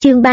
Chương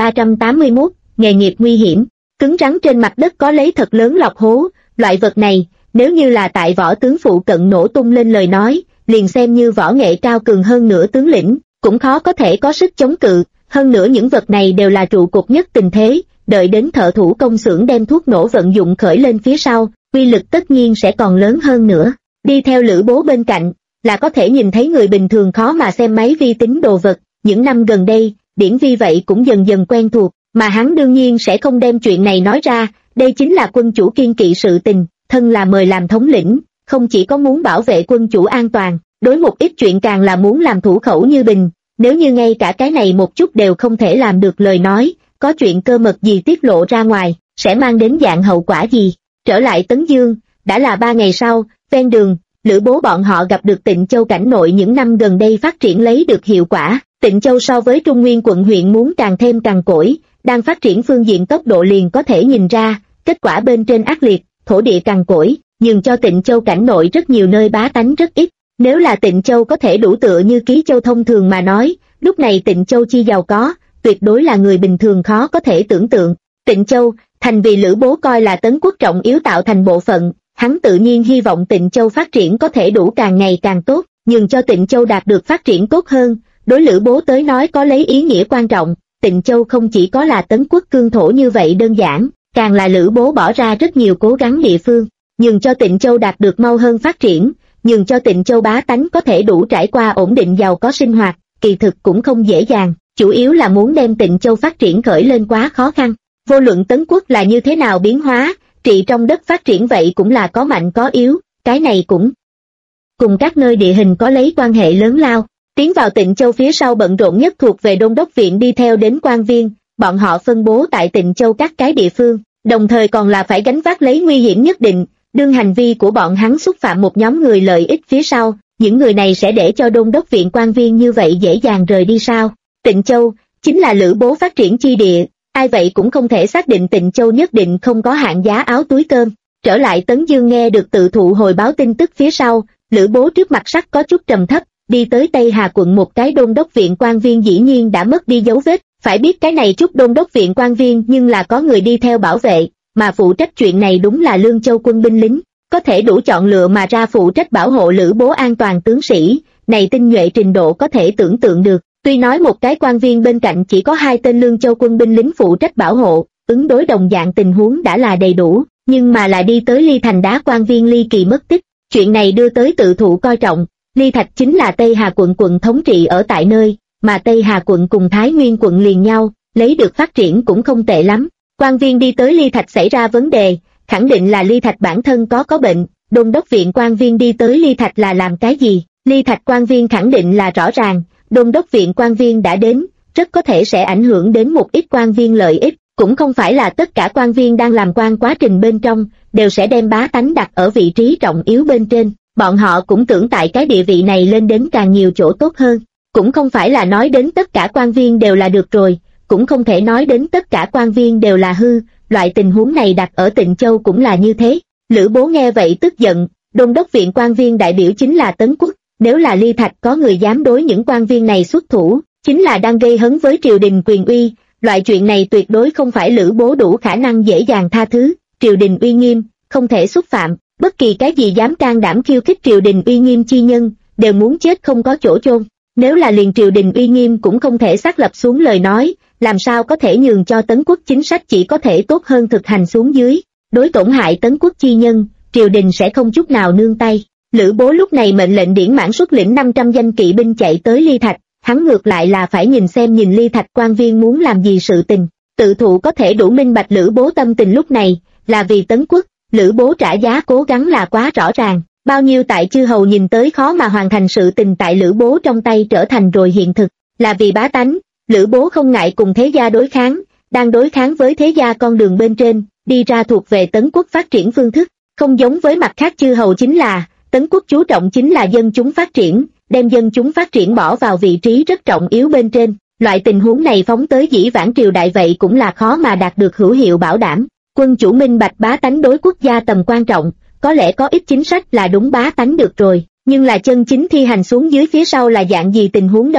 3381, nghề nghiệp nguy hiểm. Cứng rắn trên mặt đất có lấy thật lớn lọc hố, loại vật này, nếu như là tại võ tướng phụ cận nổ tung lên lời nói, liền xem như võ nghệ cao cường hơn nữa tướng lĩnh, cũng khó có thể có sức chống cự, hơn nữa những vật này đều là trụ cột nhất tình thế, đợi đến thợ thủ công xưởng đem thuốc nổ vận dụng khởi lên phía sau, uy lực tất nhiên sẽ còn lớn hơn nữa. Đi theo Lữ Bố bên cạnh, là có thể nhìn thấy người bình thường khó mà xem máy vi tính đồ vật, những năm gần đây, Điển Vi vậy cũng dần dần quen thuộc, mà hắn đương nhiên sẽ không đem chuyện này nói ra, đây chính là quân chủ kiên kỵ sự tình, thân là mời làm thống lĩnh, không chỉ có muốn bảo vệ quân chủ an toàn, đối một ít chuyện càng là muốn làm thủ khẩu như bình, nếu như ngay cả cái này một chút đều không thể làm được lời nói, có chuyện cơ mật gì tiết lộ ra ngoài, sẽ mang đến dạng hậu quả gì. Trở lại Tấn Dương, đã là 3 ngày sau, ven đường, Lữ Bố bọn họ gặp được Tịnh Châu cảnh nội những năm gần đây phát triển lấy được hiệu quả. Tịnh Châu so với Trung Nguyên quận huyện muốn càng thêm cằn cỗi, đang phát triển phương diện tốc độ liền có thể nhìn ra, kết quả bên trên ác liệt, thổ địa cằn cỗi, nhường cho Tịnh Châu cảnh nội rất nhiều nơi bá tánh rất ít. Nếu là Tịnh Châu có thể đủ tựa như Ký Châu thông thường mà nói, lúc này Tịnh Châu chi giàu có, tuyệt đối là người bình thường khó có thể tưởng tượng. Tịnh Châu, thành vì Lữ Bố coi là Tấn quốc trọng yếu tạo thành bộ phận, hắn tự nhiên hy vọng Tịnh Châu phát triển có thể đủ càng ngày càng tốt, nhường cho Tịnh Châu đạt được phát triển tốt hơn. Đối Lữ Bố tới nói có lấy ý nghĩa quan trọng, Tịnh Châu không chỉ có là Tấn quốc cương thổ như vậy đơn giản, càng là Lữ Bố bỏ ra rất nhiều cố gắng địa phương, nhường cho Tịnh Châu đạt được mau hơn phát triển, nhường cho Tịnh Châu bá tánh có thể đủ trải qua ổn định giàu có sinh hoạt, kỳ thực cũng không dễ dàng, chủ yếu là muốn đem Tịnh Châu phát triển khởi lên quá khó khăn. Vô luận Tấn quốc là như thế nào biến hóa, trị trong đất phát triển vậy cũng là có mạnh có yếu, cái này cũng cùng các nơi địa hình có lấy quan hệ lớn lao. Tiến vào Tịnh Châu phía sau bận rộn nhất thuộc về Đôn đốc viện đi theo đến quan viên, bọn họ phân bố tại Tịnh Châu các cái địa phương, đồng thời còn là phải gánh vác lấy nguy hiểm nhất định, đương hành vi của bọn hắn xúc phạm một nhóm người lợi ích phía sau, những người này sẽ để cho Đôn đốc viện quan viên như vậy dễ dàng rời đi sao? Tịnh Châu chính là Lữ Bố phát triển chi địa, ai vậy cũng không thể xác định Tịnh Châu nhất định không có hạng giá áo túi cơm. Trở lại Tấn Dương nghe được tự thụ hồi báo tin tức phía sau, Lữ Bố trước mặt sắc có chút trầm thấp, đi tới Tây Hà quận một cái đôn đốc viện quan viên dĩ nhiên đã mất đi dấu vết, phải biết cái này chút đôn đốc viện quan viên nhưng là có người đi theo bảo vệ, mà phụ trách chuyện này đúng là Lương Châu quân binh lính, có thể đủ chọn lựa mà ra phụ trách bảo hộ Lữ Bố an toàn tướng sĩ, này tinh nhuệ trình độ có thể tưởng tượng được. Tuy nói một cái quan viên bên cạnh chỉ có 2 tên Lương Châu quân binh lính phụ trách bảo hộ, ứng đối đồng dạng tình huống đã là đầy đủ, nhưng mà lại đi tới Ly Thành đá quan viên ly kỳ mất tích, chuyện này đưa tới tự thụ coi trọng. Ly Thạch chính là Tây Hà quận thống trị ở tại nơi, mà Tây Hà quận cùng Thái Nguyên quận liền nhau, lấy được phát triển cũng không tệ lắm. Quan viên đi tới Ly Thạch xảy ra vấn đề, khẳng định là Ly Thạch bản thân có bệnh, đôn đốc viện quan viên đi tới Ly Thạch là làm cái gì? Ly Thạch quan viên khẳng định là rõ ràng, đôn đốc viện quan viên đã đến, rất có thể sẽ ảnh hưởng đến một ít quan viên lợi ích, cũng không phải là tất cả quan viên đang làm quan quá trình bên trong, đều sẽ đem bá tánh đặt ở vị trí trọng yếu bên trên. Bọn họ cũng tưởng tại cái địa vị này lên đến càng nhiều chỗ tốt hơn, cũng không phải là nói đến tất cả quan viên đều là được rồi, cũng không thể nói đến tất cả quan viên đều là hư, loại tình huống này đặt ở Tịnh Châu cũng là như thế. Lữ Bố nghe vậy tức giận, đôn đốc viện quan viên đại biểu chính là Tấn quốc, nếu là Ly Thạch có người dám đối những quan viên này xuất thủ, chính là đang gây hấn với triều đình quyền uy, loại chuyện này tuyệt đối không phải Lữ Bố đủ khả năng dễ dàng tha thứ, triều đình uy nghiêm, không thể xúc phạm. Bất kỳ cái gì dám can đảm khiêu khích triều đình uy nghiêm chi nhân, đều muốn chết không có chỗ chôn. Nếu là liền triều đình uy nghiêm cũng không thể xác lập xuống lời nói, làm sao có thể nhường cho Tấn quốc chính sách chỉ có thể tốt hơn thực hành xuống dưới. Đối tổn hại Tấn quốc chi nhân, triều đình sẽ không chút nào nương tay. Lữ Bố lúc này mệnh lệnh Điển Mãn xuất lĩnh 500 danh kỵ binh chạy tới Ly Thạch, hắn ngược lại là phải nhìn xem Ly Thạch quan viên muốn làm gì sự tình. Tự thụ có thể đủ minh bạch Lữ Bố tâm tình lúc này, là vì Tấn quốc. Lữ Bố trả giá cố gắng là quá rõ ràng, bao nhiêu tại chư hầu nhìn tới khó mà hoàn thành sự tình tại Lữ Bố trong tay trở thành rồi hiện thực, là vì bá tánh. Lữ Bố không ngại cùng thế gia đối kháng, đang đối kháng với thế gia con đường bên trên, đi ra thuộc về Tấn quốc phát triển phương thức, không giống với mặt khác chư hầu chính là, Tấn quốc chú trọng chính là dân chúng phát triển, đem dân chúng phát triển bỏ vào vị trí rất trọng yếu bên trên, loại tình huống này phóng tới dĩ vãng triều đại vậy cũng là khó mà đạt được hữu hiệu bảo đảm. Quân chủ minh bạch bá tánh đối quốc gia tầm quan trọng, có lẽ có ít chính sách là đúng bá tánh được rồi, nhưng là chân chính thi hành xuống dưới phía sau là dạng gì tình huống đâu,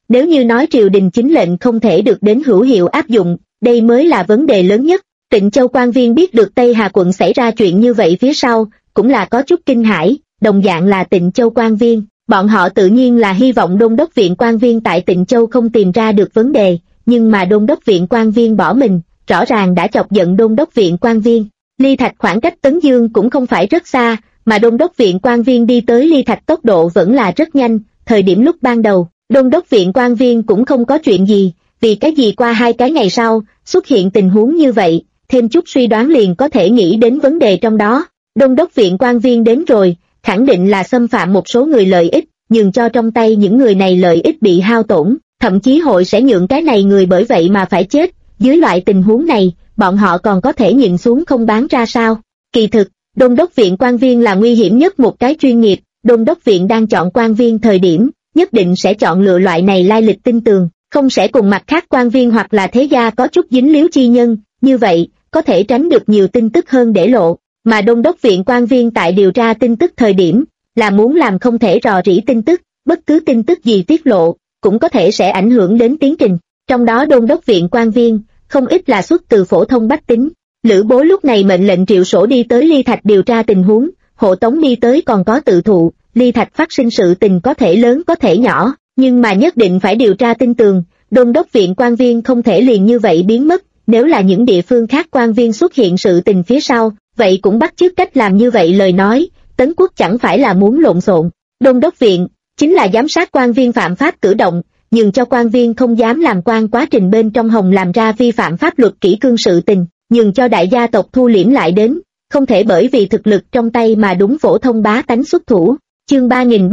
Nếu như nói triều đình chính lệnh không thể được đến hữu hiệu áp dụng, đây mới là vấn đề lớn nhất. Tịnh Châu quan viên biết được Tây Hà quận xảy ra chuyện như vậy phía sau, cũng là có chút kinh hãi, đồng dạng là Tịnh Châu quan viên, bọn họ tự nhiên là hy vọng Đôn đốc viện quan viên tại Tịnh Châu không tìm ra được vấn đề, nhưng mà Đôn đốc viện quan viên bỏ mình, rõ ràng đã chọc giận Đôn đốc viện quan viên. Ly Thạch khoảng cách Tấn Dương cũng không phải rất xa, mà Đôn đốc viện quan viên đi tới Ly Thạch tốc độ vẫn là rất nhanh, thời điểm lúc ban đầu, Đôn đốc viện quan viên cũng không có chuyện gì, vì cái gì qua 2 cái ngày sau, xuất hiện tình huống như vậy, thêm chút suy đoán liền có thể nghĩ đến vấn đề trong đó. Đôn đốc viện quan viên đến rồi, khẳng định là xâm phạm một số người lợi ích, nhường cho trong tay những người này lợi ích bị hao tổn, thậm chí hội sẽ nhượng cái này người bởi vậy mà phải chết. Dưới loại tình huống này, bọn họ còn có thể nhìn xuống không bán ra sao? Kỳ thực, Đôn đốc viện quan viên là nguy hiểm nhất một cái chuyên nghiệp, Đôn đốc viện đang chọn quan viên thời điểm, nhất định sẽ chọn lựa loại này lai lịch tin tường, không sẽ cùng mặt khác quan viên hoặc là thế gia có chút dính líu chi nhân, như vậy, có thể tránh được nhiều tin tức hơn để lộ, mà Đôn đốc viện quan viên tại điều tra tin tức thời điểm, là muốn làm không thể rò rỉ tin tức, bất cứ tin tức gì tiết lộ, cũng có thể sẽ ảnh hưởng đến tiến trình, trong đó Đôn đốc viện quan viên, không ít là xuất từ phổ thông bách tính. Lữ Bố lúc này mệnh lệnh Triệu Sổ đi tới Ly Thạch điều tra tình huống, Hộ Tống đi tới còn có tự thụ, Ly Thạch phát sinh sự tình có thể lớn có thể nhỏ, nhưng mà nhất định phải điều tra tin tường, Đôn đốc viện quan viên không thể liền như vậy biến mất, nếu là những địa phương khác quan viên xuất hiện sự tình phía sau, vậy cũng bắt chước cách làm như vậy lời nói, Tấn Quốc chẳng phải là muốn lộn xộn. Đôn đốc viện, chính là giám sát quan viên phạm pháp cử động, nhường cho quan viên không dám làm quan quá trình bên trong hồng làm ra vi phạm pháp luật kỷ cương sự tình, nhường cho đại gia tộc thu liễm lại đến, không thể bởi vì thực lực trong tay mà đúng phổ thông bá tánh xuất thủ. Chương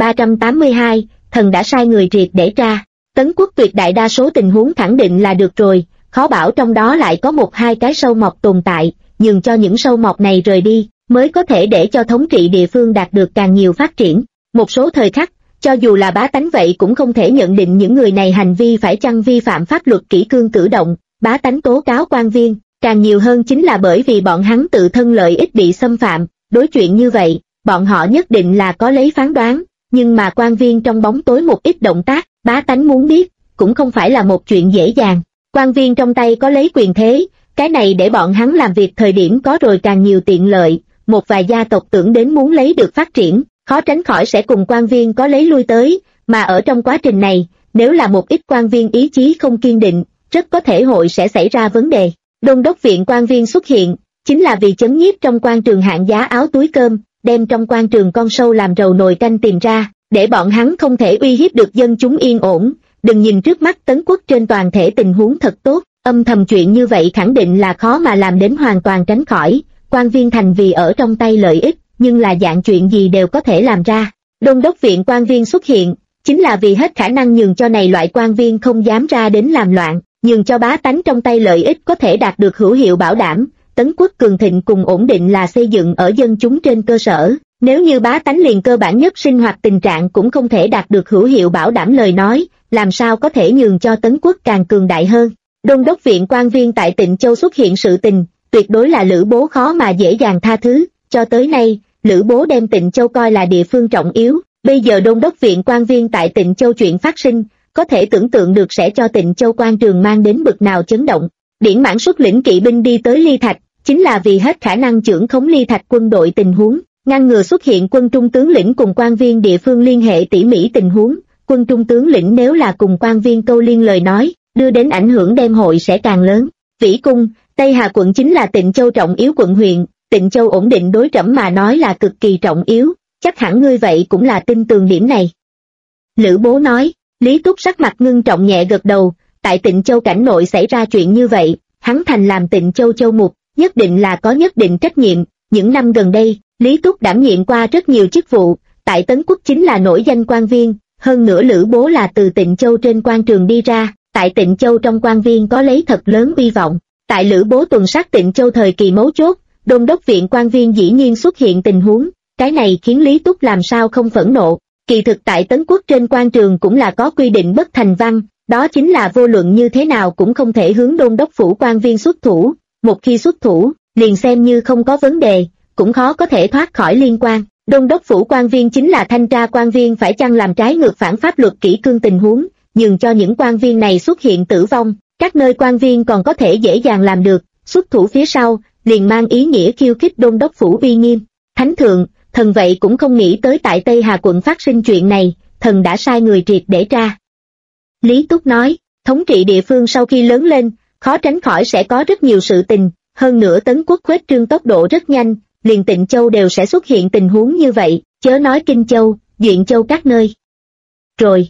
3382, thần đã sai người triệt để tra. Tấn Quốc tuyệt đại đa số tình huống khẳng định là được rồi, khó bảo trong đó lại có 1-2 cái sâu mọt tồn tại, nhường cho những sâu mọt này rời đi, mới có thể để cho thống trị địa phương đạt được càng nhiều phát triển. Một số thời khắc, cho dù là bá tánh vậy cũng không thể nhận định những người này hành vi phải chăng vi phạm pháp luật kỷ cương cử động, bá tánh tố cáo quan viên, càng nhiều hơn chính là bởi vì bọn hắn tự thân lợi ích bị xâm phạm, đối chuyện như vậy, bọn họ nhất định là có lấy phán đoán, nhưng mà quan viên trong bóng tối một ít động tác, bá tánh muốn biết, cũng không phải là một chuyện dễ dàng. Quan viên trong tay có lấy quyền thế, cái này để bọn hắn làm việc thời điểm có rồi càng nhiều tiện lợi, một vài gia tộc tưởng đến muốn lấy được phát triển, khó tránh khỏi sẽ cùng quan viên có lấy lui tới, mà ở trong quá trình này, nếu là một ít quan viên ý chí không kiên định, rất có thể hội sẽ xảy ra vấn đề. Đôn đốc viện quan viên xuất hiện, chính là vì chấn nhiếp trong quan trường hạng giá áo túi cơm, đem trong quan trường con sâu làm rầu nồi canh tìm ra, để bọn hắn không thể uy hiếp được dân chúng yên ổn. Đừng nhìn trước mắt Tấn Quốc trên toàn thể tình huống thật tốt, âm thầm chuyện như vậy khẳng định là khó mà làm đến hoàn toàn tránh khỏi, quan viên thành vì ở trong tay lợi ích, nhưng là dạng chuyện gì đều có thể làm ra. Đôn đốc viện quan viên xuất hiện, chính là vì hết khả năng nhường cho này loại quan viên không dám ra đến làm loạn, nhường cho bá tánh trong tay lợi ích có thể đạt được hữu hiệu bảo đảm. Tấn Quốc cường thịnh cùng ổn định là xây dựng ở dân chúng trên cơ sở, nếu như bá tánh liền cơ bản nhất sinh hoạt tình trạng cũng không thể đạt được hữu hiệu bảo đảm lời nói, làm sao có thể nhường cho Tấn Quốc càng cường đại hơn. Đôn đốc viện quan viên tại Tịnh Châu xuất hiện sự tình, tuyệt đối là Lữ Bố khó mà dễ dàng tha thứ, cho tới nay, Lữ Bố đem Tịnh Châu coi là địa phương trọng yếu, bây giờ đôn đốc viện quan viên tại Tịnh Châu chuyện phát sinh, có thể tưởng tượng được sẽ cho Tịnh Châu quan trường mang đến bực nào chấn động. Điển Mãn xuất lĩnh kỵ binh đi tới Ly Thạch, chính là vì hết khả năng trưởng khống Ly Thạch quân đội tình huống, ngăn ngừa xuất hiện quân trung tướng lĩnh cùng quan viên địa phương liên hệ tỉ mỉ tình huống. Quân trung tướng lĩnh nếu là cùng quan viên câu liên lời nói, đưa đến ảnh hưởng đem hội sẽ càng lớn. Vĩ Cung, Tây Hà quận chính là Tịnh Châu trọng yếu quận huyện, Tịnh Châu ổn định đối trẫm mà nói là cực kỳ trọng yếu, chắc hẳn ngươi vậy cũng là tin tường điểm này. Lữ Bố nói. Lý Túc sắc mặt ngưng trọng nhẹ gật đầu, tại Tịnh Châu cảnh nội xảy ra chuyện như vậy, hắn thành làm Tịnh Châu châu mục, nhất định là có nhất định trách nhiệm. Những năm gần đây, Lý Túc đảm nhiệm qua rất nhiều chức vụ, tại Tấn Quốc chính là nổi danh quan viên, hơn nữa Lữ Bố là từ Tịnh Châu trên quan trường đi ra, tại Tịnh Châu trong quan viên có lấy thật lớn uy vọng. Tại Lữ Bố tuần sát Tịnh Châu thời kỳ mấu chốt, đôn đốc viện quan viên dĩ nhiên xuất hiện tình huống, cái này khiến Lý Túc làm sao không phẫn nộ. Kỳ thực tại Tấn Quốc trên quan trường cũng là có quy định bất thành văn, đó chính là vô luận như thế nào cũng không thể hướng đôn đốc phủ quan viên xuất thủ, một khi xuất thủ, liền xem như không có vấn đề, cũng khó có thể thoát khỏi liên quan. Đôn đốc phủ quan viên chính là thanh tra quan viên phải chăng làm trái ngược phản pháp luật kỷ cương tình huống, nhường cho những quan viên này xuất hiện tử vong. Các nơi quan viên còn có thể dễ dàng làm được, xuất thủ phía sau, liền mang ý nghĩa khiêu khích đôn đốc phủ uy nghiêm. Thánh thượng, thần vậy cũng không nghĩ tới tại Tây Hà quận phát sinh chuyện này, thần đã sai người triệt để tra. Lý Túc nói, thống trị địa phương sau khi lớn lên, khó tránh khỏi sẽ có rất nhiều sự tình, hơn nữa Tấn quốc khuếch trương tốc độ rất nhanh, liền Tịnh Châu đều sẽ xuất hiện tình huống như vậy, chớ nói Kinh Châu, Duyện Châu các nơi. Rồi,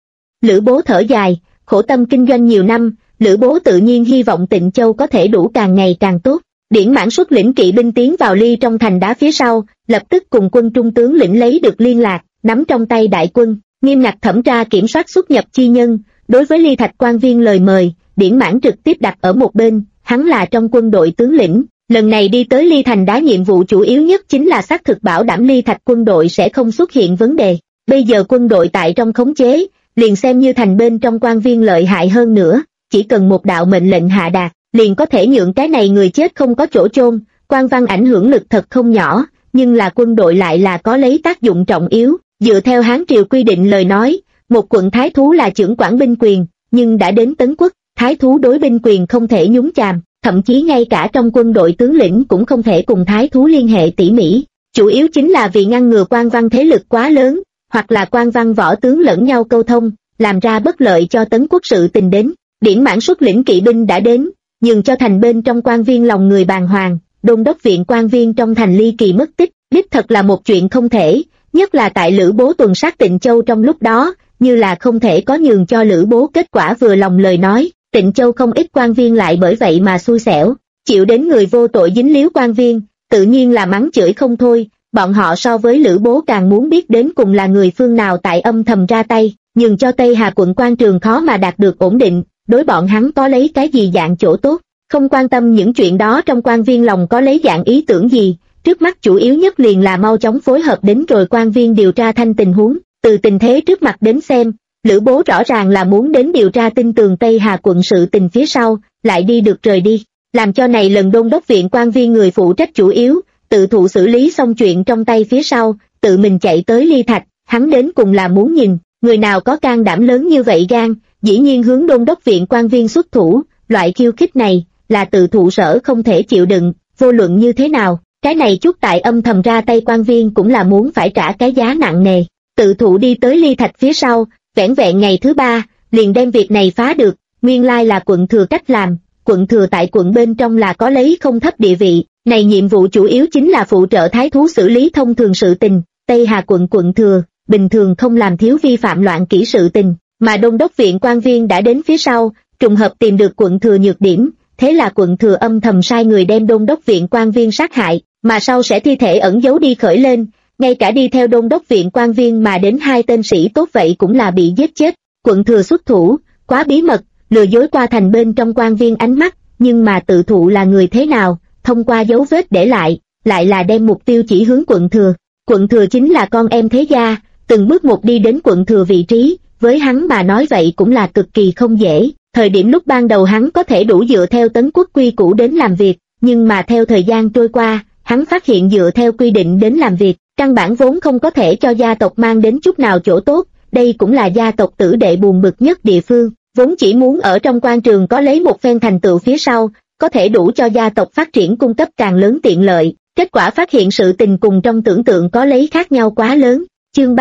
Lữ Bố thở dài, khổ tâm kinh doanh nhiều năm, Lữ Bố tự nhiên hy vọng Tịnh Châu có thể đủ càng ngày càng tốt. Điển Mãn xuất lĩnh kỵ binh tiến vào Ly trong thành đá phía sau, lập tức cùng quân trung tướng lĩnh lấy được liên lạc, nắm trong tay đại quân, nghiêm ngặt thẩm tra kiểm soát xuất nhập chi nhân. Đối với Ly Thạch quan viên lời mời, Điển Mãn trực tiếp đặt ở một bên, hắn là trong quân đội tướng lĩnh, lần này đi tới Ly thành đá nhiệm vụ chủ yếu nhất chính là xác thực bảo đảm Ly Thạch quân đội sẽ không xuất hiện vấn đề. Bây giờ quân đội tại trong khống chế, liền xem như thành bên trong quan viên lợi hại hơn nữa, chỉ cần một đạo mệnh lệnh hạ đạt, liền có thể nhượng cái này người chết không có chỗ chôn. Quan văn ảnh hưởng lực thật không nhỏ, nhưng là quân đội lại là có lấy tác dụng trọng yếu. Dựa theo Hán triều quy định lời nói, một quận thái thú là chưởng quản binh quyền, nhưng đã đến Tấn quốc, thái thú đối binh quyền không thể nhúng chàm, thậm chí ngay cả trong quân đội tướng lĩnh cũng không thể cùng thái thú liên hệ tỉ mỉ. Chủ yếu chính là vì ngăn ngừa quan văn thế lực quá lớn, hoặc là quan văn võ tướng lẫn nhau câu thông, làm ra bất lợi cho Tấn quốc sự tình đến. Điển Mãn xuất lĩnh kỵ binh đã đến, nhường cho thành bên trong quan viên lòng người bàng hoàng, đôn đốc viện quan viên trong thành ly kỳ mất tích, đích thật là một chuyện không thể, nhất là tại Lữ Bố tuần sát Tịnh Châu trong lúc đó, như là không thể có nhường cho Lữ Bố kết quả vừa lòng lời nói. Tịnh Châu không ít quan viên lại bởi vậy mà xui xẻo, chịu đến người vô tội dính líu quan viên, tự nhiên là mắng chửi không thôi. Bọn họ so với Lữ Bố càng muốn biết đến cùng là người phương nào tại âm thầm ra tay, nhường cho Tây Hà quận quan trường khó mà đạt được ổn định, đối bọn hắn có lấy cái gì dạng chỗ tốt, không quan tâm những chuyện đó trong quan viên lòng có lấy dạng ý tưởng gì, trước mắt chủ yếu nhất liền là mau chóng phối hợp đến rồi quan viên điều tra thanh tình huống. Từ tình thế trước mặt đến xem, Lữ Bố rõ ràng là muốn đến điều tra tin tường Tây Hà quận sự tình phía sau, lại đi được rời đi, làm cho này lần đôn đốc viện quan viên người phụ trách chủ yếu, tự thụ xử lý xong chuyện trong tay phía sau, tự mình chạy tới Ly Thạch, hắn đến cùng là muốn nhìn, người nào có can đảm lớn như vậy gan, dĩ nhiên hướng đôn đốc viện quan viên xuất thủ, loại khiêu khích này, là tự thụ sở không thể chịu đựng, vô luận như thế nào, cái này chút tại âm thầm ra tay quan viên cũng là muốn phải trả cái giá nặng nề. Tự thụ đi tới Ly Thạch phía sau, vẻn vẹn ngày thứ 3, liền đem việc này phá được, nguyên lai là quận thừa cách làm, quận thừa tại quận bên trong là có lấy không thấp địa vị, này nhiệm vụ chủ yếu chính là phụ trợ thái thú xử lý thông thường sự tình, Tây Hà quận quận thừa, bình thường không làm thiếu vi phạm loạn kỹ sự tình, mà đôn đốc viện quan viên đã đến phía sau, trùng hợp tìm được quận thừa nhược điểm, thế là quận thừa âm thầm sai người đem đôn đốc viện quan viên sát hại, mà sau sẽ thi thể ẩn giấu đi khởi lên. Ngay cả đi theo đôn đốc viện quan viên mà đến 2 tên sĩ tốt vậy cũng là bị giết chết. Quận thừa xuất thủ, quá bí mật, lừa dối qua thành bên trong quan viên ánh mắt, nhưng mà tự thụ là người thế nào, thông qua dấu vết để lại là đem mục tiêu chỉ hướng quận thừa. Quận thừa chính là con em thế gia, từng bước một đi đến quận thừa vị trí, với hắn mà nói vậy cũng là cực kỳ không dễ. Thời điểm lúc ban đầu hắn có thể đủ dựa theo Tấn quốc quy củ đến làm việc, nhưng mà theo thời gian trôi qua, hắn phát hiện dựa theo quy định đến làm việc, căn bản vốn không có thể cho gia tộc mang đến chút nào chỗ tốt, đây cũng là gia tộc tử đệ buồn bực nhất địa phương, vốn chỉ muốn ở trong quan trường có lấy một phen thành tựu phía sau, có thể đủ cho gia tộc phát triển cung cấp càng lớn tiện lợi, kết quả phát hiện sự tình cùng trong tưởng tượng có lấy khác nhau quá lớn. Chương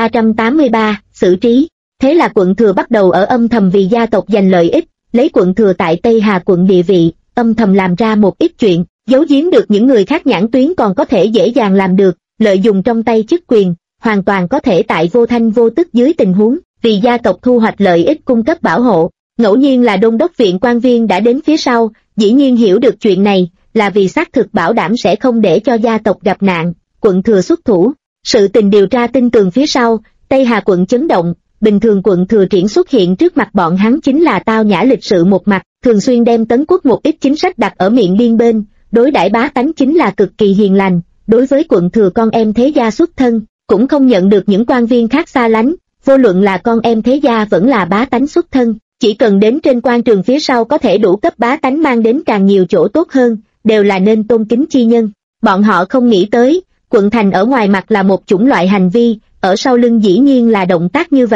3383, xử trí. Thế là quận thừa bắt đầu ở âm thầm vì gia tộc giành lợi ích, lấy quận thừa tại Tây Hà quận địa vị, âm thầm làm ra một ít chuyện, giấu giếm được những người khác nhãn tuyến còn có thể dễ dàng làm được, lợi dụng trong tay chức quyền, hoàn toàn có thể tại vô thanh vô tức dưới tình huống, vì gia tộc thu hoạch lợi ích cung cấp bảo hộ. Ngẫu nhiên là đôn đốc viện quan viên đã đến phía sau, dĩ nhiên hiểu được chuyện này, là vì xác thực bảo đảm sẽ không để cho gia tộc gặp nạn, quận thừa xuất thủ. Sự tình điều tra tin tường phía sau, Tây Hà quận chấn động, bình thường quận thừa triển xuất hiện trước mặt bọn hắn chính là tao nhã lịch sự một mặt, thường xuyên đem Tấn quốc một ít chính sách đặt ở miệng biên bên, đối đãi bá tánh chính là cực kỳ hiền lành, đối với quận thừa con em thế gia xuất thân, cũng không nhận được những quan viên khác xa lánh, vô luận là con em thế gia vẫn là bá tánh xuất thân, chỉ cần đến trên quan trường phía sau có thể đủ cấp bá tánh mang đến càng nhiều chỗ tốt hơn, đều là nên tôn kính chi nhân. Bọn họ không nghĩ tới, quận thành ở ngoài mặt là một chủng loại hành vi, ở sau lưng dĩ nhiên là động tác như vậy,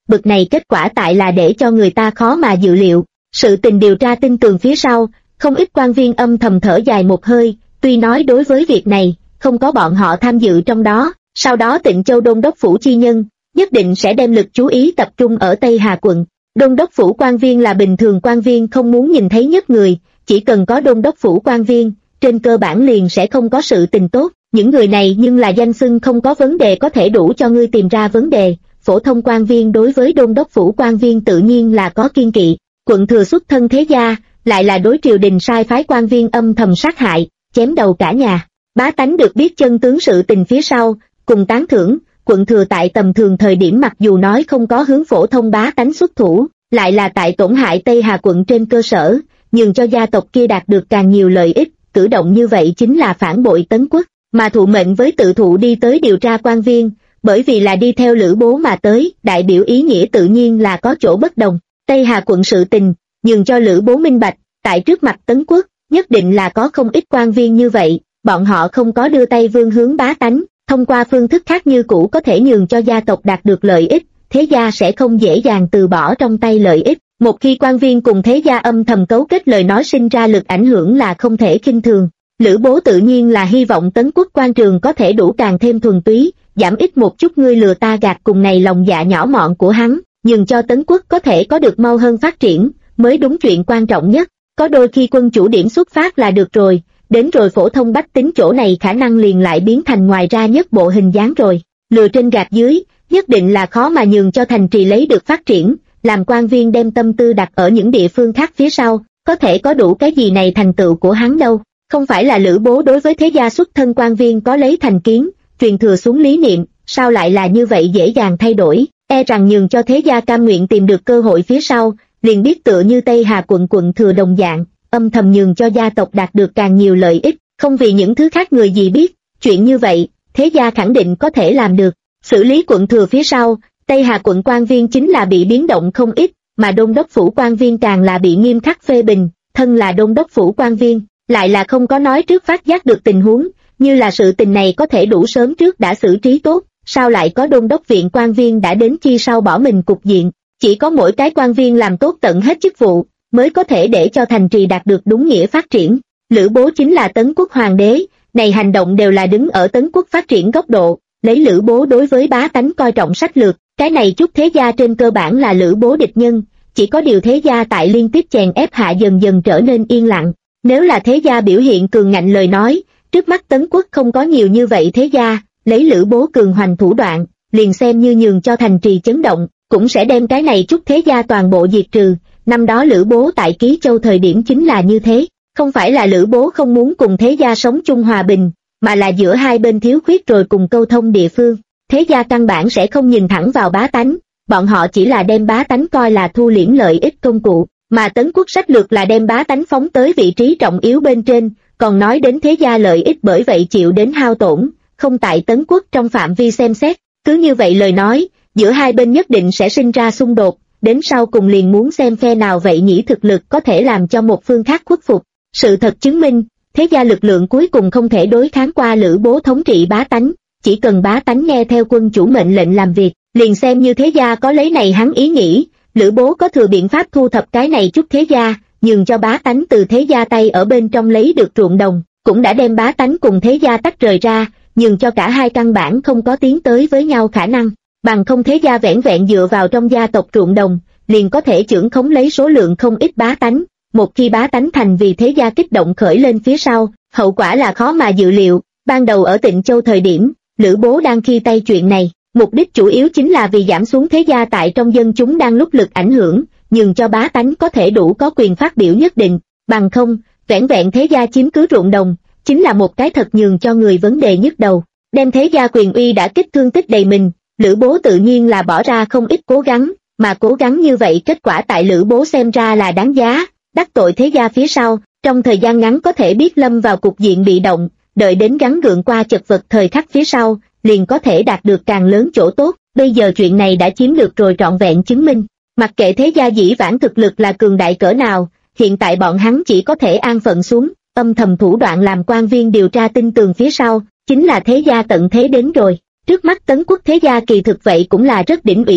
bực này kết quả tại là để cho người ta khó mà dự liệu. Sự tình điều tra tin tường phía sau, không ít quan viên âm thầm thở dài một hơi, tuy nói đối với việc này, không có bọn họ tham dự trong đó, sau đó Tịnh Châu Đôn đốc phủ chi nhân, nhất định sẽ đem lực chú ý tập trung ở Tây Hà quận. Đôn đốc phủ quan viên là bình thường quan viên không muốn nhìn thấy nhất người, chỉ cần có đôn đốc phủ quan viên, trên cơ bản liền sẽ không có sự tình tốt. Những người này nhưng là danh xưng không có vấn đề có thể đủ cho ngươi tìm ra vấn đề. Phổ thông quan viên đối với đôn đốc phủ quan viên tự nhiên là có kiên kỵ. Quận thừa xuất thân thế gia, lại là đối triều đình sai phái quan viên âm thầm sát hại, chém đầu cả nhà. Bá tánh được biết chân tướng sự tình phía sau, cùng tán thưởng. Quận thừa tại tầm thường thời điểm mặc dù nói không có hướng phổ thông bá tánh xuất thủ, lại là tại tổn hại Tây Hà quận trên cơ sở, nhường cho gia tộc kia đạt được càng nhiều lợi ích. Cử động như vậy chính là phản bội Tấn Quốc, mà thụ mệnh với tự thụ đi tới điều tra quan viên, bởi vì là đi theo Lữ Bố mà tới, đại biểu ý nghĩa tự nhiên là có chỗ bất đồng. Tây Hà quận sự tình, nhường cho Lữ Bố minh bạch, tại trước mặt Tấn Quốc, nhất định là có không ít quan viên như vậy, bọn họ không có đưa tay vươn hướng bá tánh, thông qua phương thức khác như cũ có thể nhường cho gia tộc đạt được lợi ích, thế gia sẽ không dễ dàng từ bỏ trong tay lợi ích. Một khi quan viên cùng thế gia âm thầm cấu kết lời nói sinh ra lực ảnh hưởng là không thể khinh thường. Lữ Bố tự nhiên là hy vọng Tấn Quốc quan trường có thể đủ càng thêm thuần túy, giảm ít một chút ngươi lừa ta gạt cùng này lòng dạ nhỏ mọn của hắn, nhường cho Tấn Quốc có thể có được mau hơn phát triển, mới đúng chuyện quan trọng nhất. Có đôi khi quân chủ điểm xuất phát là được rồi, đến rồi phổ thông bách tính chỗ này khả năng liền lại biến thành ngoài ra nhất bộ hình dáng rồi. Lừa trên gạt dưới, nhất định là khó mà nhường cho thành trì lấy được phát triển, làm quan viên đem tâm tư đặt ở những địa phương khác phía sau, có thể có đủ cái gì này thành tựu của hắn đâu. Không phải là Lữ Bố đối với thế gia xuất thân quan viên có lấy thành kiến, truyền thừa xuống lý niệm, sao lại là như vậy dễ dàng thay đổi, e rằng nhường cho thế gia cam nguyện tìm được cơ hội phía sau, liền biết tựa như Tây Hà quận thừa đồng dạng, âm thầm nhường cho gia tộc đạt được càng nhiều lợi ích, không vì những thứ khác người gì biết, chuyện như vậy, thế gia khẳng định có thể làm được. Xử lý quận thừa phía sau, Tây Hà quận quan viên chính là bị biến động không ít, mà đôn đốc phủ quan viên càng là bị nghiêm khắc phê bình, thân là đôn đốc phủ quan viên, lại là không có nói trước phát giác được tình huống, như là sự tình này có thể đủ sớm trước đã xử trí tốt, sao lại có đôn đốc viện quan viên đã đến chi sau bỏ mình cục diện, chỉ có mỗi cái quan viên làm tốt tận hết chức vụ, mới có thể để cho thành trì đạt được đúng nghĩa phát triển. Lữ Bố chính là Tấn Quốc hoàng đế, này hành động đều là đứng ở Tấn Quốc phát triển góc độ, lấy Lữ Bố đối với bá tánh coi trọng sách lược, cái này chút thế gia trên cơ bản là Lữ Bố địch nhân, chỉ có điều thế gia tại liên tiếp chèn ép hạ dần dần trở nên yên lặng. Nếu là thế gia biểu hiện cường ngạnh lời nói, trước mắt Tấn Quốc không có nhiều như vậy thế gia, lấy Lữ Bố cường hoành thủ đoạn, liền xem như nhường cho thành trì chấn động, cũng sẽ đem cái này chút thế gia toàn bộ diệt trừ. Năm đó Lữ Bố tại Ký Châu thời điểm chính là như thế, không phải là Lữ Bố không muốn cùng thế gia sống chung hòa bình, mà là giữa hai bên thiếu khuyết rồi cùng câu thông địa phương. Thế gia căn bản sẽ không nhìn thẳng vào bá tánh, bọn họ chỉ là đem bá tánh coi là thu liễm lợi ích công cụ, mà Tấn Quốc sách lược là đem bá tánh phóng tới vị trí trọng yếu bên trên, còn nói đến thế gia lợi ích bởi vậy chịu đến hao tổn, không tại Tấn Quốc trong phạm vi xem xét. Cứ như vậy lời nói, giữa hai bên nhất định sẽ sinh ra xung đột, đến sau cùng liền muốn xem phe nào vậy nhỉ thực lực có thể làm cho một phương khác khuất phục. Sự thật chứng minh, thế gia lực lượng cuối cùng không thể đối kháng qua Lữ Bố thống trị bá tánh, chỉ cần bá tánh nghe theo quân chủ mệnh lệnh làm việc, liền xem như thế gia có lấy này hắn ý nghĩ, Lữ Bố có thừa biện pháp thu thập cái này chút thế gia, nhường cho bá tánh từ thế gia tay ở bên trong lấy được ruộng đồng, cũng đã đem bá tánh cùng thế gia tách rời ra, nhường cho cả hai căn bản không có tiến tới với nhau khả năng, bằng không thế gia vẻn vẹn dựa vào trong gia tộc ruộng đồng, liền có thể chưởng khống lấy số lượng không ít bá tánh. Một khi bá tánh thành vì thế gia kích động khởi lên phía sau, hậu quả là khó mà dự liệu. Ban đầu ở Tịnh Châu thời điểm, Lữ Bố đang khi tay chuyện này, mục đích chủ yếu chính là vì giảm xuống thế gia tại trong dân chúng đang lúc lực ảnh hưởng, nhường cho bá tánh có thể đủ có quyền phát biểu nhất định, bằng không, vẻn vẹn thế gia chiếm cứ ruộng đồng, chính là một cái thật nhường cho người vấn đề nhức đầu. Đem thế gia quyền uy đã kích thương tích đầy mình, Lữ Bố tự nhiên là bỏ ra không ít cố gắng, mà cố gắng như vậy kết quả tại Lữ Bố xem ra là đáng giá, đắc tội thế gia phía sau, trong thời gian ngắn có thể biết lâm vào cục diện bị động, đợi đến gắng gượng qua chật vật thời khắc phía sau, liền có thể đạt được càng lớn chỗ tốt. Bây giờ chuyện này đã chiếm được rồi trọn vẹn chứng minh, mặc kệ thế gia dĩ vãng thực lực là cường đại cỡ nào, hiện tại bọn hắn chỉ có thể an phận xuống, âm thầm thủ đoạn làm quan viên điều tra tin tường phía sau, chính là thế gia tận thế đến rồi. Trước mắt Tấn Quốc thế gia kỳ thực vậy cũng là rất đỉnh ủy khuất,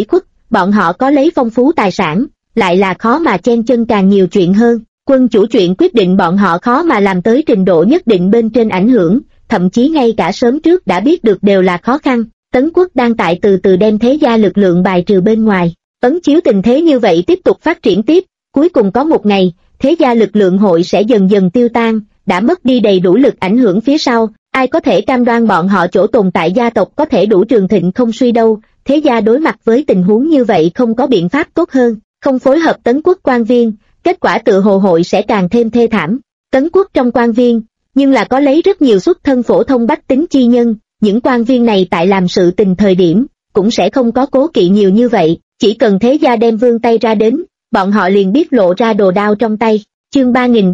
bọn họ có lấy phong phú tài sản, lại là khó mà chen chân càng nhiều chuyện hơn. Quân chủ chuyện quyết định bọn họ khó mà làm tới trình độ nhất định bên trên ảnh hưởng, thậm chí ngay cả sớm trước đã biết được đều là khó khăn. Tấn quốc đang tại từ từ đem thế gia lực lượng bài trừ bên ngoài. Ấn chiếu tình thế như vậy tiếp tục phát triển tiếp, cuối cùng có một ngày, thế gia lực lượng hội sẽ dần dần tiêu tan, đã mất đi đầy đủ lực ảnh hưởng phía sau, ai có thể cam đoan bọn họ chỗ tồn tại gia tộc có thể đủ trường thịnh không suy đâu. Thế gia đối mặt với tình huống như vậy không có biện pháp tốt hơn, không phối hợp tấn quốc quan viên, kết quả tự hồ hội sẽ càng thêm thê thảm. Tấn quốc trong quan viên, nhưng là có lấy rất nhiều xuất thân phổ thông bách tính chi nhân, những quan viên này tại làm sự tình thời điểm, cũng sẽ không có cố kỵ nhiều như vậy, chỉ cần thế gia đem vươn tay ra đến, bọn họ liền biết lộ ra đồ đao trong tay. Chương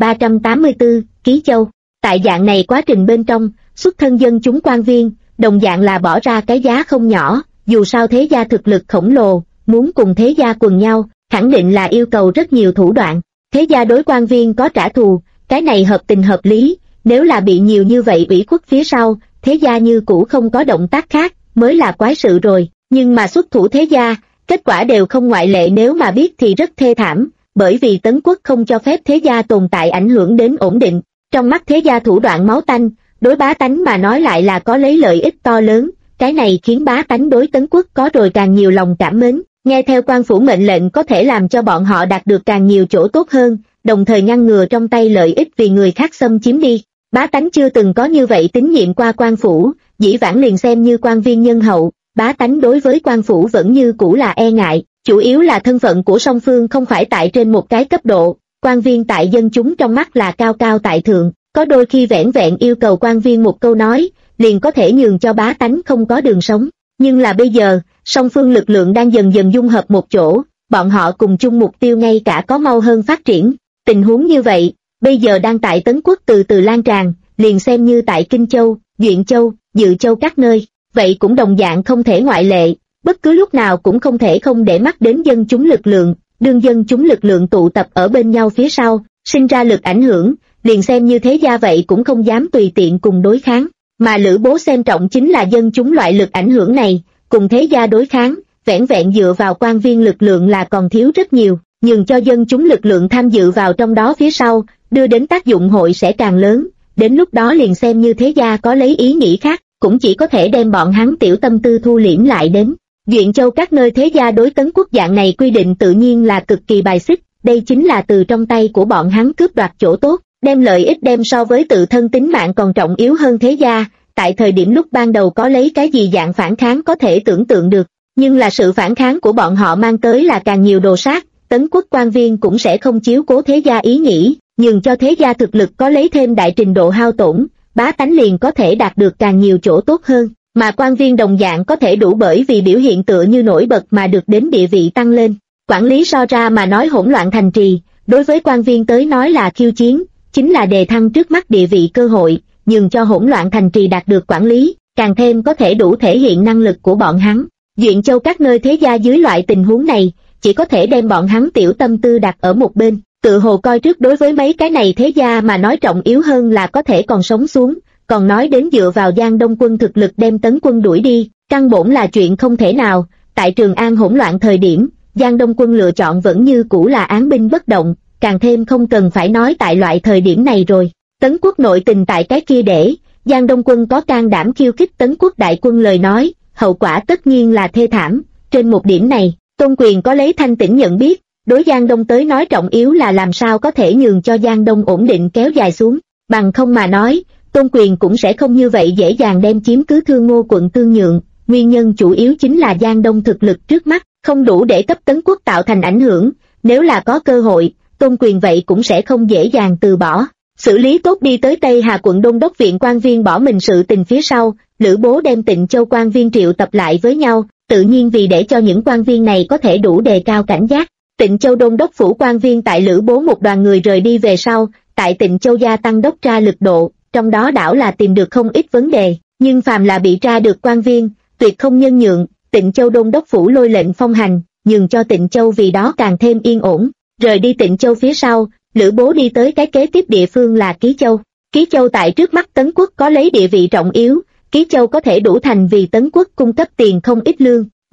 3384, Ký Châu. Tại dạng này quá trình bên trong, xuất thân dân chúng quan viên, đồng dạng là bỏ ra cái giá không nhỏ, dù sao thế gia thực lực khổng lồ, muốn cùng thế gia quần nhau, khẳng định là yêu cầu rất nhiều thủ đoạn. Thế gia đối quan viên có trả thù, cái này hợp tình hợp lý, nếu là bị nhiều như vậy ủy khuất phía sau, thế gia như cũ không có động tác khác, mới là quái sự rồi. Nhưng mà xuất thủ thế gia, kết quả đều không ngoại lệ, nếu mà biết thì rất thê thảm, bởi vì Tấn quốc không cho phép thế gia tồn tại ảnh hưởng đến ổn định. Trong mắt thế gia thủ đoạn máu tanh, đối bá tánh mà nói lại là có lấy lợi ích to lớn, cái này khiến bá tánh đối Tấn quốc có rồi càng nhiều lòng cảm mến, nghe theo quan phủ mệnh lệnh có thể làm cho bọn họ đạt được càng nhiều chỗ tốt hơn, đồng thời ngăn ngừa trong tay lợi ích vì người khác xâm chiếm đi. Bá tánh chưa từng có như vậy tín nhiệm qua quan phủ, dĩ vãng liền xem như quan viên nhân hậu, bá tánh đối với quan phủ vẫn như cũ là e ngại, chủ yếu là thân phận của song phương không phải tại trên một cái cấp độ, quan viên tại dân chúng trong mắt là cao cao tại thượng, có đôi khi vẻn vẹn yêu cầu quan viên một câu nói, liền có thể nhường cho bá tánh không có đường sống. Nhưng là bây giờ, song phương lực lượng đang dần dần dung hợp một chỗ, bọn họ cùng chung mục tiêu ngay cả có mau hơn phát triển. Tình huống như vậy, bây giờ đang tại Tấn quốc từ từ lan tràn, liền xem như tại Kinh Châu, Duyện Châu, Dự Châu các nơi, vậy cũng đồng dạng không thể ngoại lệ, bất cứ lúc nào cũng không thể không để mắt đến dân chúng lực lượng, đương dân chúng lực lượng tụ tập ở bên nhau phía sau, sinh ra lực ảnh hưởng, liền xem như thế gia vậy cũng không dám tùy tiện cùng đối kháng, mà Lữ Bố xem trọng chính là dân chúng loại lực ảnh hưởng này, cùng thế gia đối kháng, vẻn vẹn dựa vào quan viên lực lượng là còn thiếu rất nhiều, nhường cho dân chúng lực lượng tham dự vào trong đó phía sau, đưa đến tác dụng hội sẽ càng lớn, đến lúc đó liền xem như thế gia có lấy ý nghĩ khác, cũng chỉ có thể đem bọn hắn tiểu tâm tư thu liễm lại đến. Duyện Châu các nơi thế gia đối Tấn quốc dạng này quy định tự nhiên là cực kỳ bài xích, đây chính là từ trong tay của bọn hắn cướp đoạt chỗ tốt, đem lợi ích đem so với tự thân tính mạng còn trọng yếu hơn thế gia, tại thời điểm lúc ban đầu có lấy cái gì dạng phản kháng có thể tưởng tượng được, nhưng là sự phản kháng của bọn họ mang tới là càng nhiều đồ sát, Tấn quốc quan viên cũng sẽ không chiếu cố thế gia ý nghĩ, nhường cho thế gia thực lực có lấy thêm đại trình độ hao tổn, bá tánh liền có thể đạt được càng nhiều chỗ tốt hơn, mà quan viên đồng dạng có thể đủ bởi vì biểu hiện tựa như nổi bật mà được đến địa vị tăng lên. Quản lý so ra mà nói hỗn loạn thành trì, đối với quan viên tới nói là khiêu chiến, chính là đề thăng trước mắt địa vị cơ hội, nhường cho hỗn loạn thành trì đạt được quản lý, càng thêm có thể đủ thể hiện năng lực của bọn hắn. Duyện Châu các nơi thế gia dưới loại tình huống này, chỉ có thể đem bọn hắn tiểu tâm tư đặt ở một bên, tự hồ coi trước đối với mấy cái này thế gia mà nói trọng yếu hơn là có thể còn sống xuống, còn nói đến dựa vào Giang Đông quân thực lực đem Tấn quân đuổi đi, căn bổn là chuyện không thể nào. Tại Trường An hỗn loạn thời điểm, Giang Đông quân lựa chọn vẫn như cũ là án binh bất động, càng thêm không cần phải nói tại loại thời điểm này rồi. Tấn quốc nội tình tại cái kia để, Giang Đông quân có can đảm khiêu khích Tấn quốc đại quân lời nói, hậu quả tất nhiên là thê thảm. Trên một điểm này, Tôn Quyền có lấy thanh tĩnh nhận biết, đối Giang Đông tới nói trọng yếu là làm sao có thể nhường cho Giang Đông ổn định kéo dài xuống, bằng không mà nói, Tôn Quyền cũng sẽ không như vậy dễ dàng đem chiếm cứ Thương Ngô quận tương nhượng, nguyên nhân chủ yếu chính là Giang Đông thực lực trước mắt, không đủ để cấp Tấn quốc tạo thành ảnh hưởng, nếu là có cơ hội, Tôn Quyền vậy cũng sẽ không dễ dàng từ bỏ. Xử lý tốt đi tới Tây Hà quận Đôn đốc viện quan viên bỏ mình sự tình phía sau, Lữ Bố đem Tịnh Châu quan viên triệu tập lại với nhau, tự nhiên vì để cho những quan viên này có thể đủ đề cao cảnh giác. Tịnh Châu đôn đốc phủ quan viên tại Lữ Bố một đoàn người rời đi về sau, tại Tịnh Châu gia tăng đốc tra lực độ, trong đó đảo là tìm được không ít vấn đề, nhưng phàm là bị tra được quan viên, tuyệt không nhân nhượng. Tịnh Châu đôn đốc phủ lôi lệnh phong hành, nhường cho Tịnh Châu vì đó càng thêm yên ổn. Rời đi Tịnh Châu phía sau, Lữ Bố đi tới cái kế tiếp địa phương là Ký Châu. Ký Châu tại trước mắt Tấn quốc có lấy địa vị trọng yếu, Ký Châu có thể đủ thành vì Tấn quốc cung cấp tiền không ít lương,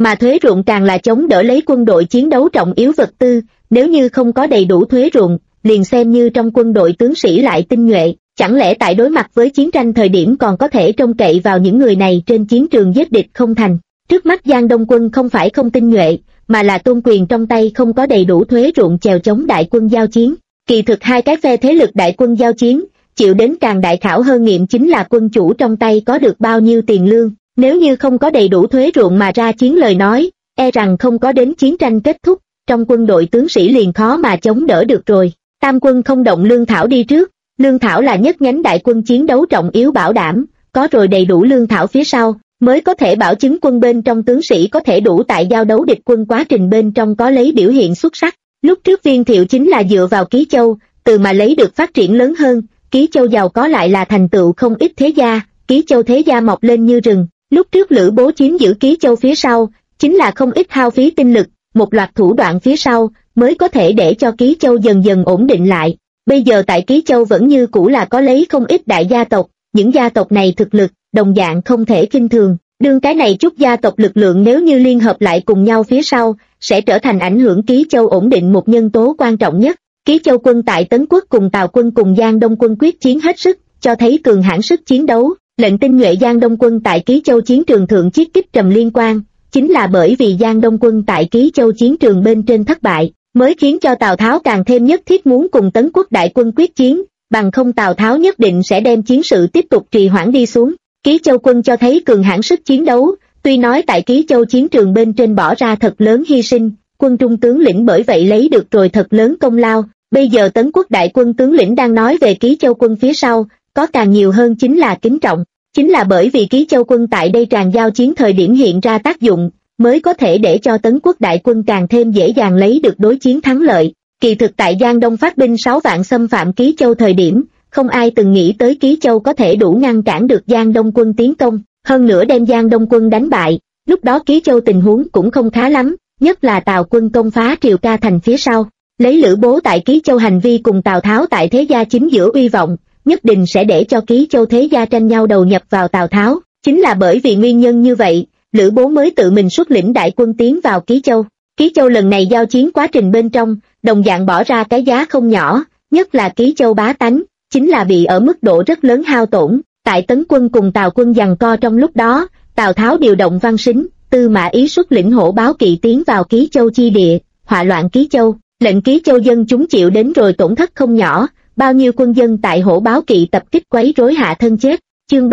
mà thuế ruộng càng là chống đỡ lấy quân đội chiến đấu trọng yếu vật tư, nếu như không có đầy đủ thuế ruộng, liền xem như trong quân đội tướng sĩ lại tinh nhuệ, chẳng lẽ tại đối mặt với chiến tranh thời điểm còn có thể trông cậy vào những người này trên chiến trường giết địch không thành. Trước mắt Giang Đông quân không phải không tinh nhuệ, mà là tôn quyền trong tay không có đầy đủ thuế ruộng chèo chống đại quân giao chiến. Kỳ thực hai cái phe thế lực đại quân giao chiến, chịu đến càng đại khảo hơn nghiệm chính là quân chủ trong tay có được bao nhiêu tiền lương. Nếu như không có đầy đủ thuế ruộng mà ra chiến lời nói, e rằng không có đến chiến tranh kết thúc, trong quân đội tướng sĩ liền khó mà chống đỡ được rồi. Tam quân không động lương thảo đi trước, lương thảo là nhất nhánh đại quân chiến đấu trọng yếu bảo đảm, có rồi đầy đủ lương thảo phía sau, mới có thể bảo chứng quân bên trong tướng sĩ có thể đủ tại giao đấu địch quân quá trình bên trong có lấy biểu hiện xuất sắc. Lúc trước Viên Thiệu chính là dựa vào Ký Châu, từ mà lấy được phát triển lớn hơn, Ký Châu giàu có lại là thành tựu không ít thế gia, Ký Châu thế gia mọc lên như rừng. Lúc trước Lữ Bố chiếm giữ Ký Châu phía sau, chính là không ít hao phí tinh lực, một loạt thủ đoạn phía sau, mới có thể để cho Ký Châu dần dần ổn định lại. Bây giờ tại Ký Châu vẫn như cũ là có lấy không ít đại gia tộc, những gia tộc này thực lực, đồng dạng không thể khinh thường. Đương cái này chút gia tộc lực lượng nếu như liên hợp lại cùng nhau phía sau, sẽ trở thành ảnh hưởng Ký Châu ổn định một nhân tố quan trọng nhất. Ký Châu quân tại Tấn Quốc cùng Tào quân cùng Giang Đông quân quyết chiến hết sức, cho thấy cường hãn sức chiến đấu. Lệnh tinh nhuệ Giang Đông quân tại Ký Châu chiến trường thượng chiết kích trầm liên quan, chính là bởi vì Giang Đông quân tại Ký Châu chiến trường bên trên thất bại, mới khiến cho Tào Tháo càng thêm nhất thiết muốn cùng Tấn Quốc đại quân quyết chiến, bằng không Tào Tháo nhất định sẽ đem chiến sự tiếp tục trì hoãn đi xuống. Ký Châu quân cho thấy cường hãn sức chiến đấu, tuy nói tại Ký Châu chiến trường bên trên bỏ ra thật lớn hy sinh, quân trung tướng lĩnh bởi vậy lấy được rồi thật lớn công lao. Bây giờ Tấn Quốc đại quân tướng lĩnh đang nói về Ký Châu quân phía sau, có càng nhiều hơn chính là kính trọng. Chính là bởi vì Ký Châu quân tại đây tràn giao chiến thời điểm hiện ra tác dụng, mới có thể để cho Tấn Quốc đại quân càng thêm dễ dàng lấy được đối chiến thắng lợi. Kỳ thực tại Giang Đông phát binh 6 vạn xâm phạm Ký Châu thời điểm, không ai từng nghĩ tới Ký Châu có thể đủ ngăn cản được Giang Đông quân tiến công, hơn nữa đem Giang Đông quân đánh bại. Lúc đó Ký Châu tình huống cũng không khá lắm, nhất là Tào quân công phá Triều Ca thành phía sau, lấy Lữ Bố tại Ký Châu hành vi cùng Tào Tháo tại thế gia chính giữa uy vọng, nhất định sẽ để cho Ký Châu thế gia tranh nhau đầu nhập vào Tào Tháo. Chính là bởi vì nguyên nhân như vậy, Lữ Bố mới tự mình xuất lĩnh đại quân tiến vào Ký Châu. Ký Châu lần này giao chiến quá trình bên trong, đồng dạng bỏ ra cái giá không nhỏ, nhất là Ký Châu bá tánh, chính là bị ở mức độ rất lớn hao tổn. Tại Tấn quân cùng Tào quân giằng co trong lúc đó, Tào Tháo điều động Văn Sính, Tư Mã Ý xuất lĩnh hổ báo kỵ tiến vào Ký Châu chi địa, họa loạn Ký Châu, lệnh Ký Châu dân chúng chịu đến rồi tổn thất không nhỏ. Bao nhiêu quân dân tại hổ báo kỵ tập kích quấy rối hạ thân chết. Chương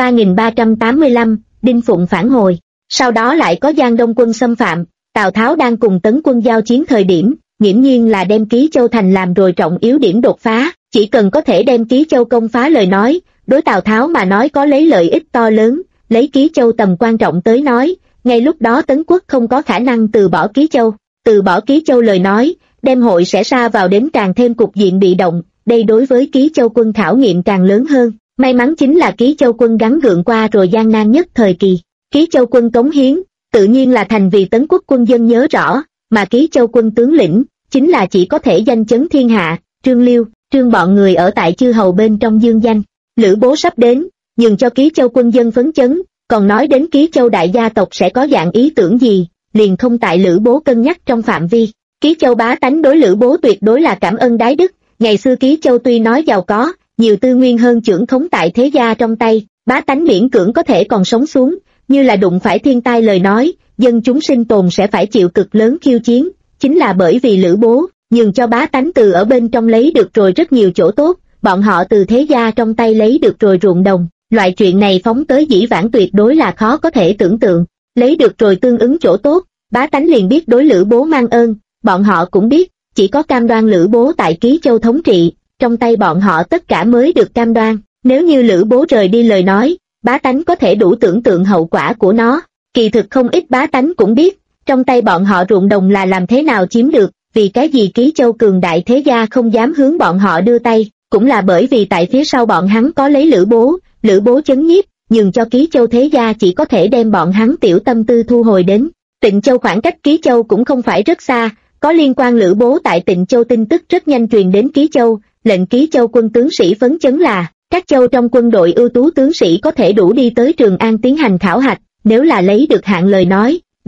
3385, Đinh Phụng phản hồi. Sau đó lại có Giang Đông quân xâm phạm, Tào Tháo đang cùng Tấn quân giao chiến thời điểm, nghiễm nhiên là đem Ký Châu thành làm rồi trọng yếu điểm đột phá. Chỉ cần có thể đem Ký Châu công phá lời nói, đối Tào Tháo mà nói có lấy lợi ích to lớn. Lấy Ký Châu tầm quan trọng tới nói, ngay lúc đó Tấn quốc không có khả năng từ bỏ Ký Châu. Từ bỏ Ký Châu lời nói, đem hội sẽ sa vào đến càng thêm cục diện bị động. Đây đối với Ký Châu quân khảo nghiệm càng lớn hơn. May mắn chính là Ký Châu quân gắng gượng qua rồi gian nan nhất thời kỳ. Ký Châu quân cống hiến, tự nhiên là thành vì Tấn quốc quân dân nhớ rõ, mà Ký Châu quân tướng lĩnh, chính là chỉ có thể danh chấn thiên hạ, Trương Liêu, Trương bọn người ở tại chư hầu bên trong dương danh. Lữ Bố sắp đến, nhường cho Ký Châu quân dân phấn chấn, còn nói đến Ký Châu đại gia tộc sẽ có dạng ý tưởng gì, liền không tại Lữ Bố cân nhắc trong phạm vi. Ký Châu bá tánh đối Lữ Bố tuyệt đối là cảm ơn đái đức. Ngày xưa Ký Châu tuy nói giàu có, nhiều tư nguyên hơn chưởng khống tại thế gia trong tay, bá tánh miễn cưỡng có thể còn sống xuống, như là đụng phải thiên tai lời nói, dân chúng sinh tồn sẽ phải chịu cực lớn khiêu chiến, chính là bởi vì Lữ Bố, nhường cho bá tánh từ ở bên trong lấy được rồi rất nhiều chỗ tốt, bọn họ từ thế gia trong tay lấy được rồi ruộng đồng, loại chuyện này phóng tới dĩ vãng tuyệt đối là khó có thể tưởng tượng, lấy được rồi tương ứng chỗ tốt, bá tánh liền biết đối Lữ Bố mang ơn, bọn họ cũng biết, chỉ có cam đoan Lữ Bố tại Ký Châu thống trị, trong tay bọn họ tất cả mới được cam đoan, nếu như Lữ Bố rời đi lời nói, bá tánh có thể đủ tưởng tượng hậu quả của nó. Kỳ thực không ít bá tánh cũng biết, trong tay bọn họ ruộng đồng là làm thế nào chiếm được, vì cái gì Ký Châu cường đại thế gia không dám hướng bọn họ đưa tay, cũng là bởi vì tại phía sau bọn hắn có lấy Lữ Bố chấn nhiếp, nhường cho Ký Châu thế gia chỉ có thể đem bọn hắn tiểu tâm tư thu hồi đến. Tịnh Châu khoảng cách Ký Châu cũng không phải rất xa, có liên quan Lữ Bố tại Tịnh Châu tin tức rất nhanh truyền đến Ký Châu, lệnh Ký Châu quân tướng sĩ phấn chấn là, các châu trong quân đội ưu tú tướng sĩ có thể đủ đi tới Trường An tiến hành khảo hạch, nếu là lấy được hạng lời nói,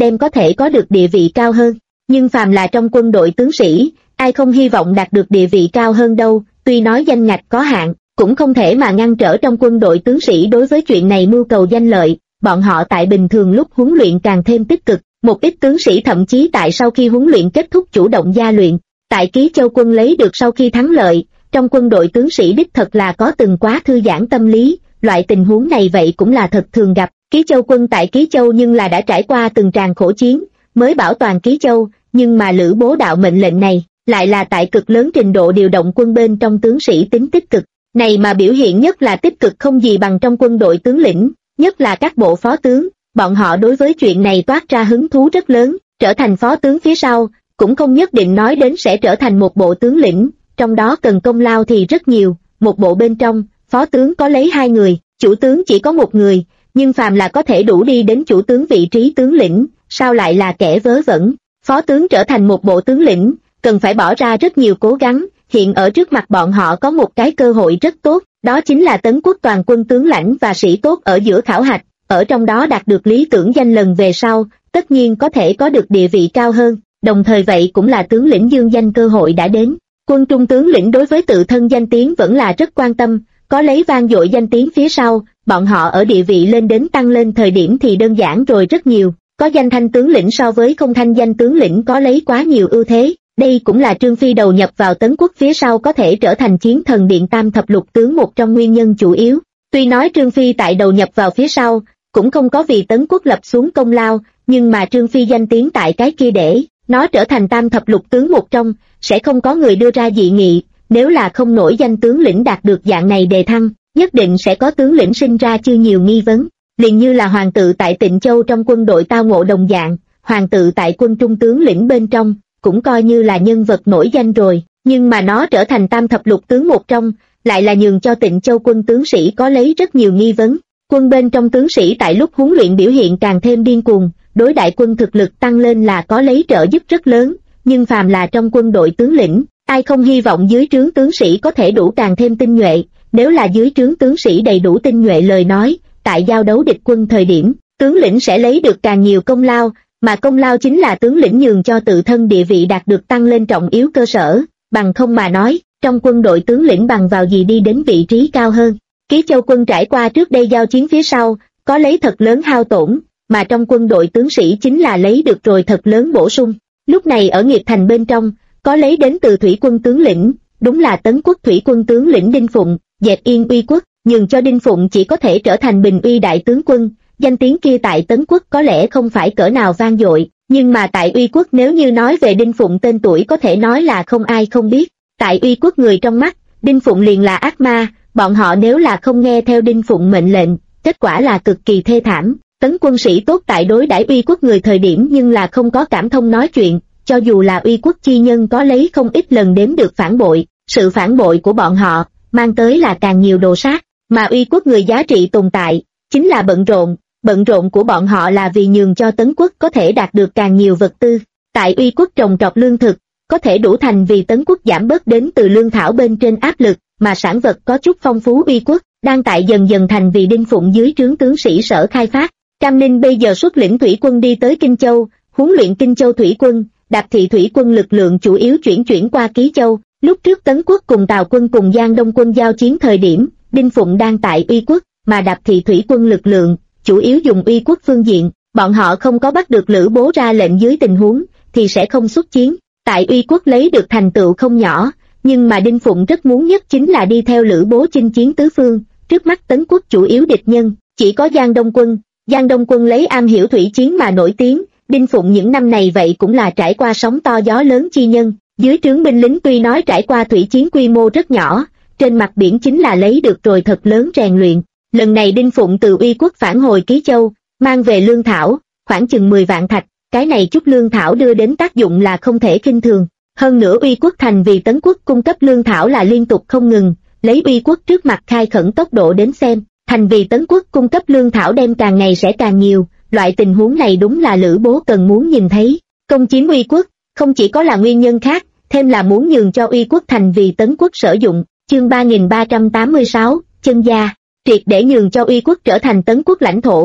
đem có thể có được địa vị cao hơn. Nhưng phàm là trong quân đội tướng sĩ, ai không hy vọng đạt được địa vị cao hơn đâu, tuy nói danh ngạch có hạn, cũng không thể mà ngăn trở trong quân đội tướng sĩ đối với chuyện này mưu cầu danh lợi, bọn họ tại bình thường lúc huấn luyện càng thêm tích cực, một ít tướng sĩ thậm chí tại sau khi huấn luyện kết thúc chủ động gia luyện. Tại Ký Châu quân lấy được sau khi thắng lợi, trong quân đội tướng sĩ đích thật là có từng quá thư giãn tâm lý, loại tình huống này vậy cũng là thật thường gặp. Ký Châu quân tại Ký Châu nhưng là đã trải qua từng tràng khổ chiến, mới bảo toàn Ký Châu, nhưng mà Lữ Bố đạo mệnh lệnh này, lại là tại cực lớn trình độ điều động quân bên trong tướng sĩ tính tích cực. Này mà biểu hiện nhất là tích cực không gì bằng trong quân đội tướng lĩnh, nhất là các bộ phó tướng, bọn họ đối với chuyện này toát ra hứng thú rất lớn, trở thành phó tướng phía sau, cũng không nhất định nói đến sẽ trở thành một bộ tướng lĩnh, trong đó cần công lao thì rất nhiều, một bộ bên trong, phó tướng có lấy 2 người, chủ tướng chỉ có 1 người, nhưng phàm là có thể đủ đi đến chủ tướng vị trí tướng lĩnh, sao lại là kẻ vớ vẩn, phó tướng trở thành một bộ tướng lĩnh, cần phải bỏ ra rất nhiều cố gắng, hiện ở trước mặt bọn họ có một cái cơ hội rất tốt, đó chính là Tấn Quốc toàn quân tướng lãnh và sĩ tốt ở giữa khảo hạch, ở trong đó đạt được lý tưởng danh lần về sau, tất nhiên có thể có được địa vị cao hơn, đồng thời vậy cũng là tướng lĩnh dương danh cơ hội đã đến. Quân trung tướng lĩnh đối với tự thân danh tiếng vẫn là rất quan tâm, có lấy vang dội danh tiếng phía sau, bọn họ ở địa vị lên đến tăng lên thời điểm thì đơn giản rồi rất nhiều, có danh thanh tướng lĩnh so với không thanh danh tướng lĩnh có lấy quá nhiều ưu thế. Đây cũng là Trương Phi đầu nhập vào Tấn Quốc phía sau có thể trở thành Chiến Thần Điện Tam Thập Lục Tướng một trong nguyên nhân chủ yếu. Tuy nói Trương Phi tại đầu nhập vào phía sau, cũng không có vì Tấn Quốc lập xuống công lao, nhưng mà Trương Phi danh tiếng tại cái kia để nó trở thành Tam Thập Lục Tướng một trong, sẽ không có người đưa ra dị nghị, nếu là không nổi danh tướng lĩnh đạt được dạng này đề thăng, nhất định sẽ có tướng lĩnh sinh ra chưa nhiều nghi vấn. Liền như là Hoàng tự tại Tịnh Châu trong quân đội tao ngộ đồng dạng, Hoàng tự tại quân trung tướng lĩnh bên trong, cũng coi như là nhân vật nổi danh rồi, nhưng mà nó trở thành Tam Thập Lục Tướng một trong, lại là nhường cho Tịnh Châu quân tướng sĩ có lấy rất nhiều nghi vấn. Quân bên trong tướng sĩ tại lúc huấn luyện biểu hiện càng thêm điên cuồng, đối đại quân thực lực tăng lên là có lấy trợ giúp rất lớn, nhưng phàm là trong quân đội tướng lĩnh, ai không hy vọng dưới trướng tướng sĩ có thể đủ càng thêm tinh nhuệ, nếu là dưới trướng tướng sĩ đầy đủ tinh nhuệ lời nói, tại giao đấu địch quân thời điểm, tướng lĩnh sẽ lấy được càng nhiều công lao, mà công lao chính là tướng lĩnh nhường cho tự thân địa vị đạt được tăng lên trọng yếu cơ sở, bằng không mà nói, trong quân đội tướng lĩnh bằng vào gì đi đến vị trí cao hơn. Ký Châu quân trải qua trước đây giao chiến phía sau, có lấy thật lớn hao tổn, mà trong quân đội tướng sĩ chính là lấy được rồi thật lớn bổ sung. Lúc này ở Nghiệp Thành bên trong, có lấy đến từ thủy quân tướng lĩnh, đúng là Tấn Quốc thủy quân tướng lĩnh Đinh Phụng, dẹp yên uy quốc, nhường cho Đinh Phụng chỉ có thể trở thành bình uy đại tướng quân. Danh tiếng kia tại Tấn Quốc có lẽ không phải cỡ nào vang dội, nhưng mà tại Uy Quốc nếu như nói về Đinh Phụng tên tuổi có thể nói là không ai không biết. Tại Uy Quốc người trong mắt, Đinh Phụng liền là ác ma, bọn họ nếu là không nghe theo Đinh Phụng mệnh lệnh, kết quả là cực kỳ thê thảm. Tấn quân sĩ tốt tại đối đãi Uy Quốc người thời điểm nhưng là không có cảm thông nói chuyện, cho dù là Uy Quốc chi nhân có lấy không ít lần đếm được phản bội, sự phản bội của bọn họ, mang tới là càng nhiều đồ sát, mà Uy Quốc người giá trị tồn tại, chính là bận rộn của bọn họ là vì nhường cho Tấn Quốc có thể đạt được càng nhiều vật tư. Tại Uy Quốc trồng trọt lương thực, có thể đủ thành vì Tấn Quốc giảm bớt đến từ lương thảo bên trên áp lực, mà sản vật có chút phong phú. Uy Quốc đang tại dần dần thành vì Đinh Phụng dưới trướng tướng sĩ sở khai phát. Cam Ninh bây giờ xuất lĩnh thủy quân đi tới Kinh Châu, huấn luyện Kinh Châu thủy quân, Đạp Thị thủy quân lực lượng chủ yếu chuyển qua Ký Châu. Lúc trước Tấn Quốc cùng Tào quân cùng Giang Đông quân giao chiến thời điểm, Đinh Phụng đang tại Uy Quốc, mà Đạp Thị thủy quân lực lượng chủ yếu dùng Uy Quốc phương diện, bọn họ không có bắt được Lữ Bố ra lệnh dưới tình huống, thì sẽ không xuất chiến. Tại Uy Quốc lấy được thành tựu không nhỏ, nhưng mà Đinh Phụng rất muốn nhất chính là đi theo Lữ Bố chinh chiến tứ phương. Trước mắt Tấn Quốc chủ yếu địch nhân chỉ có Giang Đông quân lấy am hiểu thủy chiến mà nổi tiếng. Đinh Phụng những năm này vậy cũng là trải qua sóng to gió lớn chi nhân, dưới trướng binh lính tuy nói trải qua thủy chiến quy mô rất nhỏ, trên mặt biển chính là lấy được rồi thật lớn rèn luyện. Lần này Đinh Phụng từ Uy Quốc phản hồi Ký Châu, mang về lương thảo, khoảng chừng 10 vạn thạch, cái này chút lương thảo đưa đến tác dụng là không thể khinh thường. Hơn nữa Uy Quốc thành vì Tấn Quốc cung cấp lương thảo là liên tục không ngừng, lấy Uy Quốc trước mặt khai khẩn tốc độ đến xem, thành vì Tấn Quốc cung cấp lương thảo đem càng ngày sẽ càng nhiều, loại tình huống này đúng là Lữ Bố cần muốn nhìn thấy. Công chiếm Uy Quốc, không chỉ có là nguyên nhân khác, thêm là muốn nhường cho Uy Quốc thành vì Tấn Quốc sử dụng. Chương 3386, chân gia, triệt để nhường cho Uy Quốc trở thành Tấn Quốc lãnh thổ,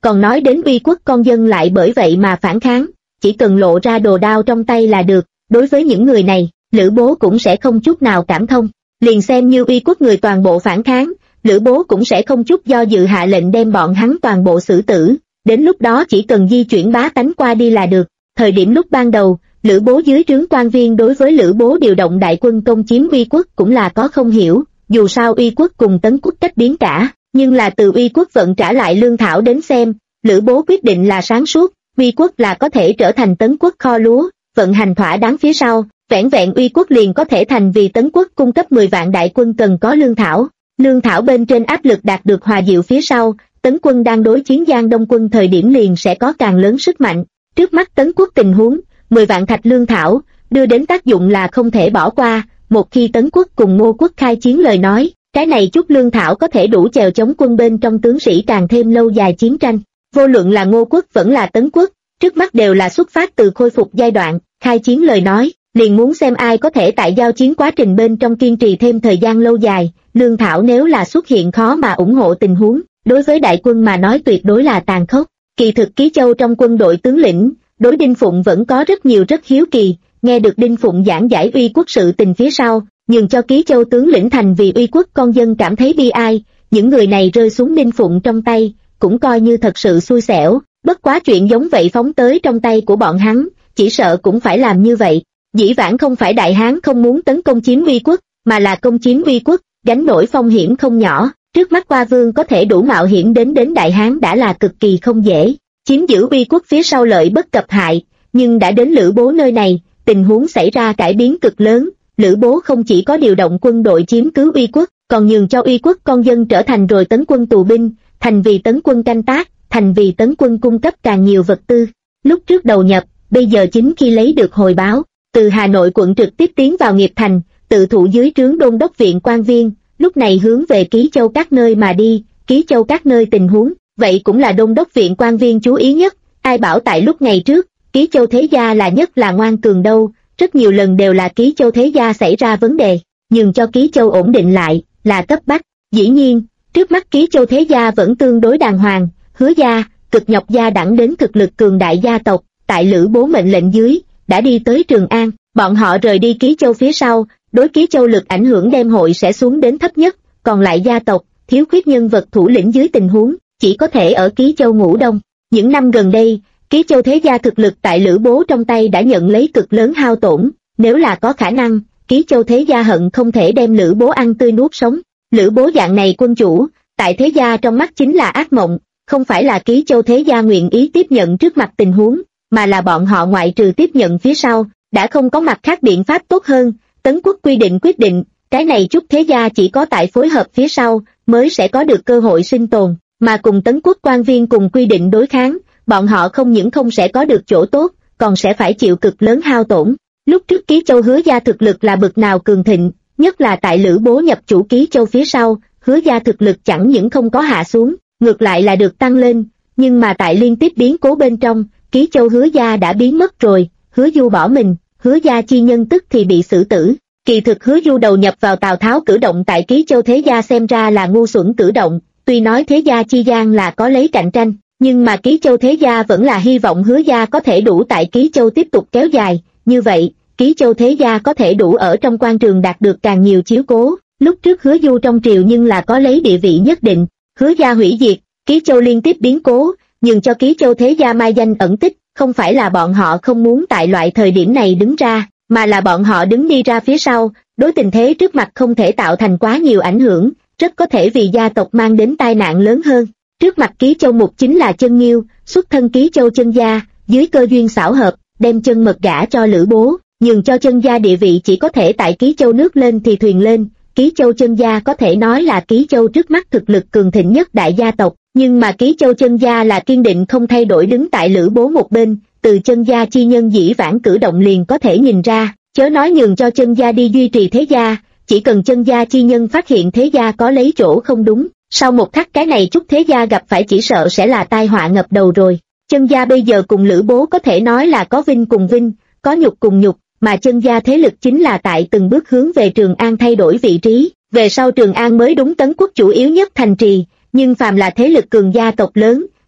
còn nói đến uy quốc con dân lại bởi vậy mà phản kháng, chỉ cần lộ ra đồ đao trong tay là được. Đối với những người này, Lữ Bố cũng sẽ không chút nào cảm thông, liền xem như uy quốc người toàn bộ phản kháng, Lữ Bố cũng sẽ không chút do dự hạ lệnh đem bọn hắn toàn bộ xử tử, đến lúc đó chỉ cần di chuyển bá tánh qua đi là được. Thời điểm lúc ban đầu, Lữ Bố dưới trướng quan viên đối với Lữ Bố điều động đại quân công chiếm uy quốc cũng là có không hiểu, dù sao uy quốc cùng Tấn quốc cách biến cả, nhưng là từ uy quốc vận trả lại lương thảo đến xem, Lữ Bố quyết định là sáng suốt, uy quốc là có thể trở thành Tấn quốc kho lúa, vận hành thỏa đáng phía sau, vẻn vẹn uy quốc liền có thể thành vì Tấn quốc cung cấp 10 vạn đại quân cần có lương thảo. Lương thảo bên trên áp lực đạt được hòa dịu phía sau, Tấn quân đang đối chiến Giang Đông quân thời điểm liền sẽ có càng lớn sức mạnh. Trước mắt Tấn quốc tình huống, 10 vạn thạch lương thảo, đưa đến tác dụng là không thể bỏ qua, một khi Tấn quốc cùng Ngô quốc khai chiến lời nói, cái này chút lương thảo có thể đủ chèo chống quân bên trong tướng sĩ càng thêm lâu dài chiến tranh. Vô luận là Ngô quốc vẫn là Tấn quốc, trước mắt đều là xuất phát từ khôi phục giai đoạn, khai chiến lời nói, liền muốn xem ai có thể tại giao chiến quá trình bên trong kiên trì thêm thời gian lâu dài, lương thảo nếu là xuất hiện khó mà ủng hộ tình huống, đối với đại quân mà nói tuyệt đối là tàn khốc. Kỳ thực Ký Châu trong quân đội tướng lĩnh, đối Đinh Phụng vẫn có rất nhiều rất hiếu kỳ, nghe được Đinh Phụng giảng giải uy quốc sự tình phía sau, nhường cho Ký Châu tướng lĩnh thành vì uy quốc con dân cảm thấy bi ai, những người này rơi xuống Đinh Phụng trong tay, cũng coi như thật sự xui xẻo, bất quá chuyện giống vậy phóng tới trong tay của bọn hắn, chỉ sợ cũng phải làm như vậy. Dĩ vãng không phải Đại Hán không muốn tấn công chiếm uy quốc, mà là công chiếm uy quốc, gánh nổi phong hiểm không nhỏ, trước mắt Hoa Vương có thể đủ mạo hiểm đến Đại Hán đã là cực kỳ không dễ. Chiếm giữ uy quốc phía sau lợi bất cập hại, nhưng đã đến Lữ Bố nơi này, tình huống xảy ra cải biến cực lớn, Lữ Bố không chỉ có điều động quân đội chiếm cứ uy quốc, còn nhường cho uy quốc con dân trở thành rồi Tấn quân tù binh, thành vì Tấn quân canh tác, thành vì Tấn quân cung cấp càng nhiều vật tư. Lúc trước đầu nhập, bây giờ chính khi lấy được hồi báo, từ Hà Nội quận trực tiếp tiến vào Nghiệp Thành, tự thụ dưới trướng đôn đốc viện quan viên, lúc này hướng về Ký Châu các nơi mà đi. Ký Châu các nơi tình huống, vậy cũng là đôn đốc viện quan viên chú ý nhất, ai bảo tại lúc ngày trước, Ký Châu thế gia là nhất là ngoan cường đâu, rất nhiều lần đều là Ký Châu thế gia xảy ra vấn đề, nhường cho Ký Châu ổn định lại, là cấp bách. Dĩ nhiên, trước mắt Ký Châu thế gia vẫn tương đối đàng hoàng, Hứa gia, Cực Nhọc gia đẳng đến thực lực cường đại gia tộc, tại Lữ Bố mệnh lệnh dưới, đã đi tới Trường An, bọn họ rời đi Ký Châu phía sau, đối Ký Châu lực ảnh hưởng đem hội sẽ xuống đến thấp nhất, còn lại gia tộc, thiếu khuyết nhân vật thủ lĩnh dưới tình huống, chỉ có thể ở Ký Châu ngủ đông. Những năm gần đây, Ký Châu thế gia thực lực tại Lữ Bố trong tay đã nhận lấy cực lớn hao tổn, nếu là có khả năng, Ký Châu thế gia hận không thể đem Lữ Bố ăn tươi nuốt sống. Lữ Bố dạng này quân chủ, tại thế gia trong mắt chính là ác mộng, không phải là Ký Châu thế gia nguyện ý tiếp nhận trước mặt tình huống, mà là bọn họ ngoại trừ tiếp nhận phía sau, đã không có mặt khác biện pháp tốt hơn. Tấn quốc quy định quyết định, cái này chút thế gia chỉ có tại phối hợp phía sau, mới sẽ có được cơ hội sinh tồn, mà cùng Tấn quốc quan viên cùng quy định đối kháng, bọn họ không những không sẽ có được chỗ tốt, còn sẽ phải chịu cực lớn hao tổn. Lúc trước Ký Châu Hứa gia thực lực là bực nào cường thịnh, nhất là tại Lữ Bố nhập chủ Ký Châu phía sau, Hứa gia thực lực chẳng những không có hạ xuống, ngược lại là được tăng lên, nhưng mà tại liên tiếp biến cố bên trong, Ký Châu Hứa gia đã biến mất rồi, Hứa Du bỏ mình, Hứa gia chi nhân tức thì bị xử tử. Kỳ thực Hứa Du đầu nhập vào Tào Tháo cử động tại Ký Châu thế gia xem ra là ngu xuẩn cử động, tuy nói thế gia chi gian là có lấy cạnh tranh, nhưng mà Ký Châu thế gia vẫn là hy vọng Hứa gia có thể đủ tại Ký Châu tiếp tục kéo dài, như vậy, Ký Châu thế gia có thể đủ ở trong quan trường đạt được càng nhiều chiếu cố. Lúc trước Hứa Du trong triều nhưng là có lấy địa vị nhất định, Hứa gia hủy diệt, Ký Châu liên tiếp biến cố, nhưng cho Ký Châu thế gia mai danh ẩn tích, không phải là bọn họ không muốn tại loại thời điểm này đứng ra, mà là bọn họ đứng đi ra phía sau, đối tình thế trước mặt không thể tạo thành quá nhiều ảnh hưởng, rất có thể vì gia tộc mang đến tai nạn lớn hơn. Trước mặt Ký Châu Mục chính là Chân Nghiêu, xuất thân Ký Châu Chân gia, dưới cơ duyên xảo hợp, đem Chân Mật gả cho Lữ Bố, nhường cho Chân gia địa vị chỉ có thể tại Ký Châu nước lên thì thuyền lên. Ký Châu Chân gia có thể nói là Ký Châu trước mắt thực lực cường thịnh nhất đại gia tộc, nhưng mà Ký Châu Chân gia là kiên định không thay đổi đứng tại Lữ Bố một bên, từ Chân gia chi nhân dĩ vãng cử động liền có thể nhìn ra, chớ nói nhường cho Chân gia đi duy trì thế gia, chỉ cần Chân gia chi nhân phát hiện thế gia có lấy chỗ không đúng, sau một khắc cái này chút thế gia gặp phải chỉ sợ sẽ là tai họa ngập đầu rồi. Chân gia bây giờ cùng Lữ Bố có thể nói là có vinh cùng vinh, có nhục cùng nhục, mà Chân gia thế lực chính là tại từng bước hướng về Trường An thay đổi vị trí, về sau Trường An mới đúng Tấn quốc chủ yếu nhất thành trì, nhưng phàm là thế lực cường gia tộc lớn,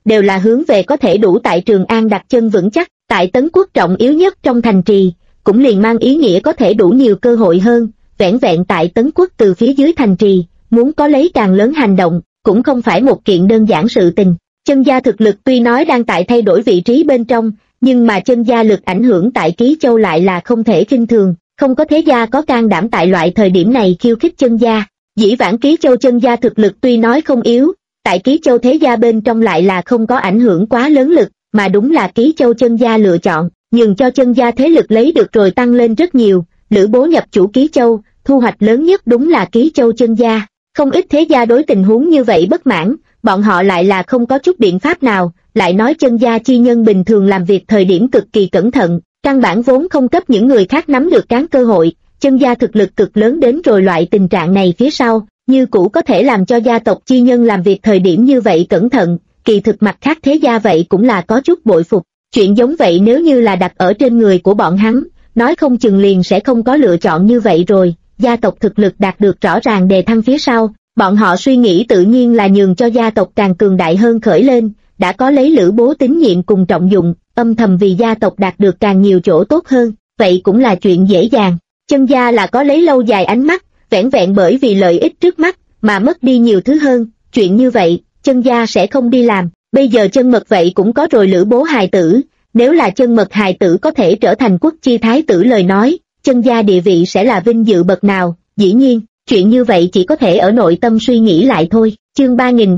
đều là hướng về có thể đủ tại Trường An đặt chân vững chắc, tại Tấn Quốc trọng yếu nhất trong thành trì, cũng liền mang ý nghĩa có thể đủ nhiều cơ hội hơn, vẻn vẹn tại Tấn Quốc từ phía dưới thành trì, muốn có lấy càng lớn hành động, cũng không phải một kiện đơn giản sự tình. Chân gia thực lực tuy nói đang tại thay đổi vị trí bên trong, nhưng mà chân gia lực ảnh hưởng tại Ký Châu lại là không thể khinh thường, không có thế gia có can đảm tại loại thời điểm này khiêu khích chân gia. Dĩ vãng Ký Châu chân gia thực lực tuy nói không yếu, tại Ký Châu thế gia bên trong lại là không có ảnh hưởng quá lớn lực, mà đúng là Ký Châu chân gia lựa chọn, nhường cho chân gia thế lực lấy được rồi tăng lên rất nhiều. Lữ Bố nhập chủ Ký Châu, thu hoạch lớn nhất đúng là Ký Châu chân gia. Không ít thế gia đối tình huống như vậy bất mãn, bọn họ lại là không có chút biện pháp nào, lại nói chân gia chi nhân bình thường làm việc thời điểm cực kỳ cẩn thận, căn bản vốn không cấp những người khác nắm được cán cơ hội, chân gia thực lực cực lớn đến rồi loại tình trạng này phía sau, như cũ có thể làm cho gia tộc chi nhân làm việc thời điểm như vậy cẩn thận, kỳ thực mặt khác thế gia vậy cũng là có chút bội phục. Chuyện giống vậy nếu như là đặt ở trên người của bọn hắn, nói không chừng liền sẽ không có lựa chọn như vậy rồi. Gia tộc thực lực đạt được rõ ràng đề thăng phía sau, bọn họ suy nghĩ tự nhiên là nhường cho gia tộc càng cường đại hơn khởi lên, đã có lấy Lữ Bố tín nhiệm cùng trọng dụng, âm thầm vì gia tộc đạt được càng nhiều chỗ tốt hơn, vậy cũng là chuyện dễ dàng. Chân gia là có lấy lâu dài ánh mắt, vẻn vẹn bởi vì lợi ích trước mắt mà mất đi nhiều thứ hơn, chuyện như vậy, chân gia sẽ không đi làm. Bây giờ Chân Mật vậy cũng có rồi Lữ Bố hài tử, nếu là Chân Mật hài tử có thể trở thành quốc chi thái tử lời nói, chân gia địa vị sẽ là vinh dự bậc nào. Dĩ nhiên, chuyện như vậy chỉ có thể ở nội tâm suy nghĩ lại thôi. Chương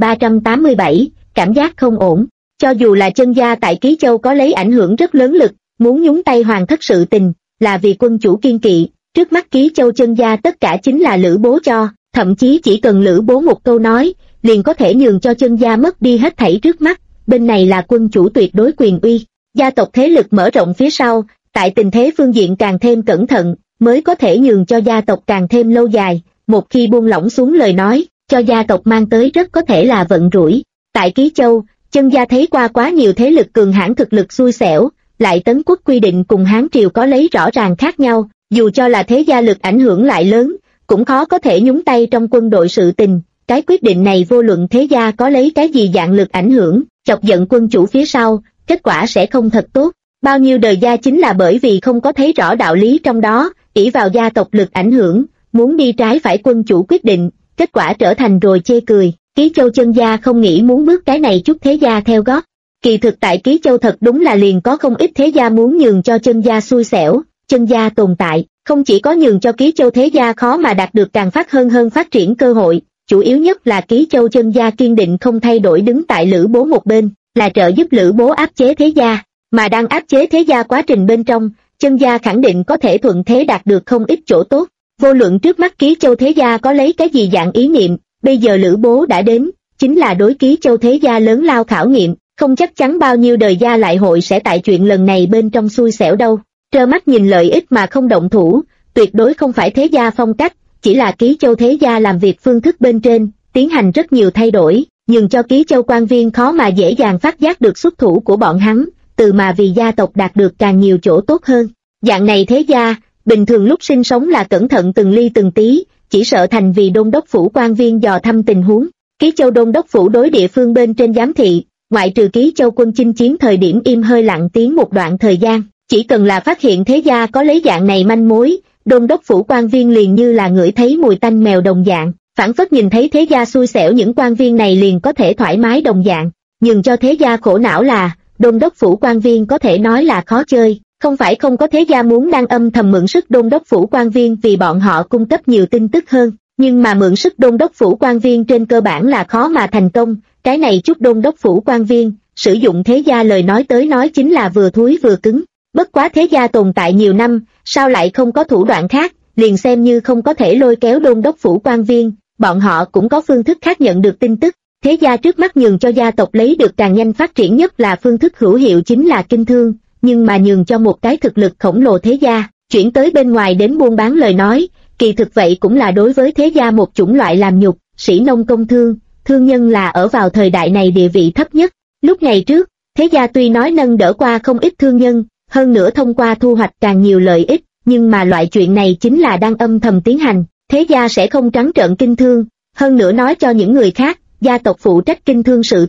3387, cảm giác không ổn. Cho dù là chân gia tại Ký Châu có lấy ảnh hưởng rất lớn lực, muốn nhúng tay hoàng thất sự tình, là vì quân chủ kiên kỵ, trước mắt Ký Châu chân gia tất cả chính là Lữ Bố cho, thậm chí chỉ cần Lữ Bố một câu nói, liền có thể nhường cho chân gia mất đi hết thảy trước mắt, bên này là quân chủ tuyệt đối quyền uy, gia tộc thế lực mở rộng phía sau, tại tình thế phương diện càng thêm cẩn thận, mới có thể nhường cho gia tộc càng thêm lâu dài, một khi buông lỏng xuống lời nói, cho gia tộc mang tới rất có thể là vận rủi. Tại Ký Châu, chân gia thấy qua quá nhiều thế lực cường hãn thực lực xui xẻo, lại Tấn Quốc quy định cùng Hán Triều có lấy rõ ràng khác nhau, dù cho là thế gia lực ảnh hưởng lại lớn, cũng khó có thể nhúng tay trong quân đội sự tình, cái quyết định này vô luận thế gia có lấy cái gì dạng lực ảnh hưởng, chọc giận quân chủ phía sau, kết quả sẽ không thật tốt. Bao nhiêu đời gia chính là bởi vì không có thấy rõ đạo lý trong đó, ỷ vào gia tộc lực ảnh hưởng, muốn đi trái phải quân chủ quyết định, kết quả trở thành rồi chê cười. Ký Châu chân gia không nghĩ muốn bước cái này chút thế gia theo gót. Kỳ thực tại Ký Châu thật đúng là liền có không ít thế gia muốn nhường cho chân gia xui xẻo, chân gia tồn tại, không chỉ có nhường cho Ký Châu thế gia khó mà đạt được càng phát hơn phát triển cơ hội, chủ yếu nhất là Ký Châu chân gia kiên định không thay đổi đứng tại Lữ Bố một bên, là trợ giúp Lữ Bố áp chế thế gia. Mà đang áp chế thế gia quá trình bên trong, chân gia khẳng định có thể thuận thế đạt được không ít chỗ tốt. Vô luận trước mắt Ký Châu thế gia có lấy cái gì dạng ý niệm, bây giờ Lữ Bố đã đến, chính là đối Ký Châu thế gia lớn lao khảo nghiệm, không chắc chắn bao nhiêu đời gia lại hội sẽ tại chuyện lần này bên trong xui xẻo đâu. Trơ mắt nhìn lợi ích mà không động thủ, tuyệt đối không phải thế gia phong cách, chỉ là Ký Châu thế gia làm việc phương thức bên trên, tiến hành rất nhiều thay đổi, nhưng cho Ký Châu quan viên khó mà dễ dàng phát giác được xuất thủ của bọn hắn, từ mà vì gia tộc đạt được càng nhiều chỗ tốt hơn. Dạng này thế gia, bình thường lúc sinh sống là cẩn thận từng ly từng tí, chỉ sợ thành vì đôn đốc phủ quan viên dò thăm tình huống. Ký Châu đôn đốc phủ đối địa phương bên trên giám thị, ngoại trừ Ký Châu quân chinh chiến thời điểm im hơi lặng tiếng một đoạn thời gian, chỉ cần là phát hiện thế gia có lấy dạng này manh mối, đôn đốc phủ quan viên liền như là ngửi thấy mùi tanh mèo đồng dạng, phảng phất nhìn thấy thế gia xui xẻo những quan viên này liền có thể thoải mái đồng dạng. Nhưng cho thế gia khổ não là, đôn đốc phủ quan viên có thể nói là khó chơi, không phải không có thế gia muốn đang âm thầm mượn sức đôn đốc phủ quan viên vì bọn họ cung cấp nhiều tin tức hơn, nhưng mà mượn sức đôn đốc phủ quan viên trên cơ bản là khó mà thành công, cái này chút đôn đốc phủ quan viên, sử dụng thế gia lời nói tới nói chính là vừa thúi vừa cứng, bất quá thế gia tồn tại nhiều năm, sao lại không có thủ đoạn khác, liền xem như không có thể lôi kéo đôn đốc phủ quan viên, bọn họ cũng có phương thức khác nhận được tin tức. Thế gia trước mắt nhường cho gia tộc lấy được càng nhanh phát triển nhất là phương thức hữu hiệu chính là kinh thương, nhưng mà nhường cho một cái thực lực khổng lồ thế gia, chuyển tới bên ngoài đến buôn bán lời nói, kỳ thực vậy cũng là đối với thế gia một chủng loại làm nhục, sĩ nông công thương, thương nhân là ở vào thời đại này địa vị thấp nhất. Lúc ngày trước, thế gia tuy nói nâng đỡ qua không ít thương nhân, hơn nữa thông qua thu hoạch càng nhiều lợi ích, nhưng mà loại chuyện này chính là đang âm thầm tiến hành, thế gia sẽ không trắng trợn kinh thương, hơn nữa nói cho những người khác, gia tộc phụ trách kinh thương sự tình,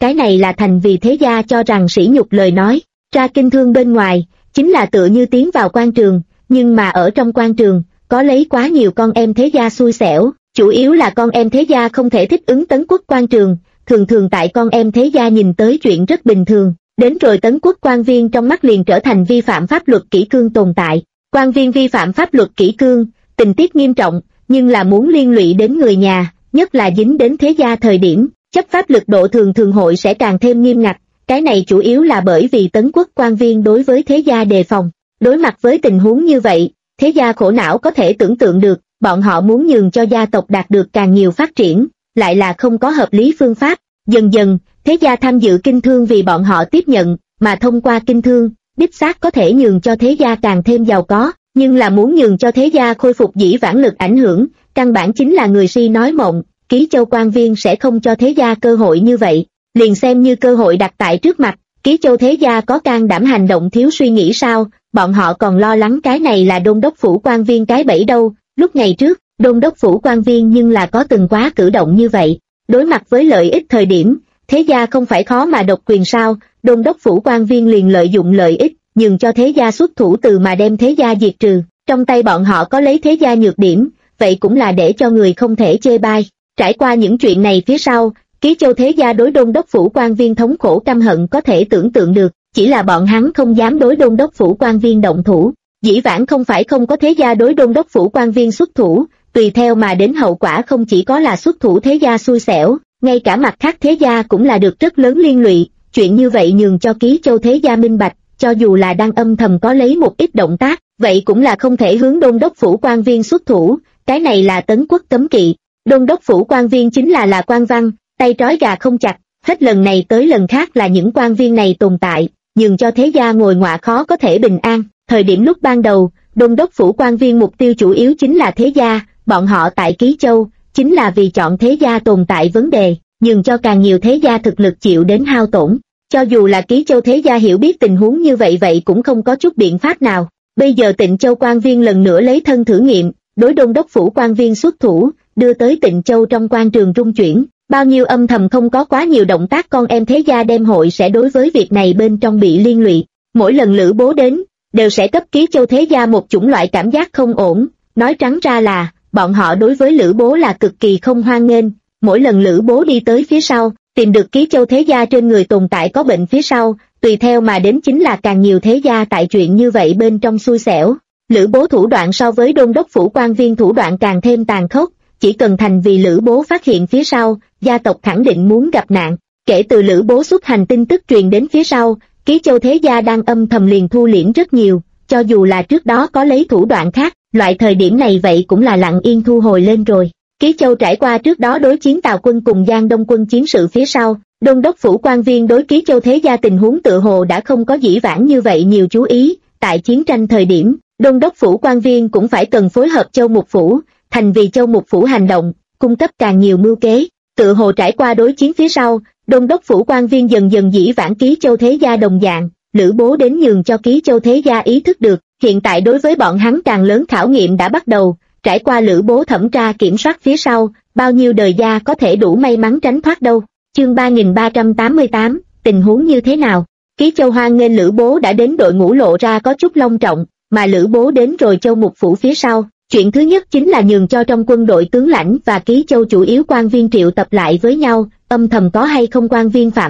cái này là thành vì thế gia cho rằng sỉ nhục lời nói, ra kinh thương bên ngoài, chính là tựa như tiến vào quan trường, nhưng mà ở trong quan trường, có lấy quá nhiều con em thế gia xui xẻo, chủ yếu là con em thế gia không thể thích ứng Tấn Quốc quan trường, thường thường tại con em thế gia nhìn tới chuyện rất bình thường, đến rồi Tấn Quốc quan viên trong mắt liền trở thành vi phạm pháp luật kỷ cương tồn tại. Quan viên vi phạm pháp luật kỷ cương, tình tiết nghiêm trọng, nhưng là muốn liên lụy đến người nhà, nhất là dính đến thế gia thời điểm, chấp pháp lực độ thường thường hội sẽ càng thêm nghiêm ngặt, cái này chủ yếu là bởi vì Tấn Quốc quan viên đối với thế gia đề phòng. Đối mặt với tình huống như vậy, thế gia khổ não có thể tưởng tượng được, bọn họ muốn nhường cho gia tộc đạt được càng nhiều phát triển, lại là không có hợp lý phương pháp. Dần dần, thế gia tham dự kinh thương vì bọn họ tiếp nhận, mà thông qua kinh thương, đích xác có thể nhường cho thế gia càng thêm giàu có, nhưng là muốn nhường cho thế gia khôi phục dĩ vãng lực ảnh hưởng, căn bản chính là người si nói mộng, Ký Châu quan viên sẽ không cho thế gia cơ hội như vậy, liền xem như cơ hội đặt tại trước mặt, Ký Châu thế gia có can đảm hành động thiếu suy nghĩ sao, bọn họ còn lo lắng cái này là đôn đốc phủ quan viên cái bẫy đâu, lúc ngày trước, đôn đốc phủ quan viên nhưng là có từng quá cử động như vậy, đối mặt với lợi ích thời điểm, thế gia không phải khó mà độc quyền sao, đôn đốc phủ quan viên liền lợi dụng lợi ích, nhường cho thế gia xuất thủ từ mà đem thế gia diệt trừ, trong tay bọn họ có lấy thế gia nhược điểm, vậy cũng là để cho người không thể chê bai. Trải qua những chuyện này phía sau, Ký Châu thế gia đối đôn đốc phủ quan viên thống khổ căm hận có thể tưởng tượng được, chỉ là bọn hắn không dám đối đôn đốc phủ quan viên động thủ. Dĩ vãng không phải không có thế gia đối đôn đốc phủ quan viên xuất thủ, tùy theo mà đến hậu quả không chỉ có là xuất thủ thế gia xui xẻo, ngay cả mặt khác thế gia cũng là được rất lớn liên lụy, chuyện như vậy nhường cho Ký Châu thế gia minh bạch, cho dù là đang âm thầm có lấy một ít động tác, vậy cũng là không thể hướng đôn đốc phủ quan viên xuất thủ, cái này là Tấn Quốc cấm kỵ. Đôn đốc phủ quan viên chính là quan văn, tay trói gà không chặt, hết lần này tới lần khác là những quan viên này tồn tại, nhường cho thế gia ngồi ngọa khó có thể bình an. Thời điểm lúc ban đầu, đôn đốc phủ quan viên mục tiêu chủ yếu chính là thế gia, bọn họ tại Ký Châu, chính là vì chọn thế gia tồn tại vấn đề, nhường cho càng nhiều thế gia thực lực chịu đến hao tổn. Cho dù là Ký Châu thế gia hiểu biết tình huống như vậy cũng không có chút biện pháp nào. Bây giờ Tịnh Châu quan viên lần nữa lấy thân thử nghiệm, đối đôn đốc phủ quan viên xuất thủ, đưa tới Tịnh Châu trong quan trường rung chuyển, bao nhiêu âm thầm không có quá nhiều động tác con em thế gia đem hội sẽ đối với việc này bên trong bị liên lụy. Mỗi lần Lữ Bố đến, đều sẽ cấp Ký Châu thế gia một chủng loại cảm giác không ổn, nói trắng ra là, bọn họ đối với Lữ Bố là cực kỳ không hoan nghênh. Mỗi lần Lữ Bố đi tới phía sau, tìm được Ký Châu thế gia trên người tồn tại có bệnh phía sau, tùy theo mà đến chính là càng nhiều thế gia tại chuyện như vậy bên trong xui xẻo. Lữ Bố thủ đoạn so với đôn đốc phủ quan viên thủ đoạn càng thêm tàn khốc, chỉ cần thành vì Lữ Bố phát hiện phía sau, gia tộc khẳng định muốn gặp nạn. Kể từ Lữ Bố xuất hành tin tức truyền đến phía sau, Ký Châu thế gia đang âm thầm liền thu liễm rất nhiều, cho dù là trước đó có lấy thủ đoạn khác, loại thời điểm này vậy cũng là lặng yên thu hồi lên rồi. Ký Châu trải qua trước đó đối chiến Tào quân cùng Giang Đông quân chiến sự phía sau, đôn đốc phủ quan viên đối Ký Châu thế gia tình huống tựa hồ đã không có dĩ vãng như vậy nhiều chú ý, tại chiến tranh thời điểm, đôn đốc phủ quan viên cũng phải cần phối hợp Châu Mục phủ, thành vì Châu Mục phủ hành động, cung cấp càng nhiều mưu kế. Tựa hồ trải qua đối chiến phía sau, đôn đốc phủ quan viên dần dần dĩ vãng Ký Châu thế gia đồng dạng, Lữ Bố đến nhường cho Ký Châu thế gia ý thức được, hiện tại đối với bọn hắn càng lớn khảo nghiệm đã bắt đầu. Trải qua Lữ Bố thẩm tra kiểm soát phía sau, bao nhiêu đời gia có thể đủ may mắn tránh thoát đâu. Chương 3388, tình huống như thế nào? Ký Châu hoan nghênh Lữ Bố đã đến, đội ngũ lộ ra có chút long trọng, mà Lữ Bố đến rồi Châu Mục phủ phía sau. Chuyện thứ nhất chính là nhường cho trong quân đội tướng lãnh và Ký Châu chủ yếu quan viên triệu tập lại với nhau, âm thầm có hay không quan viên phạm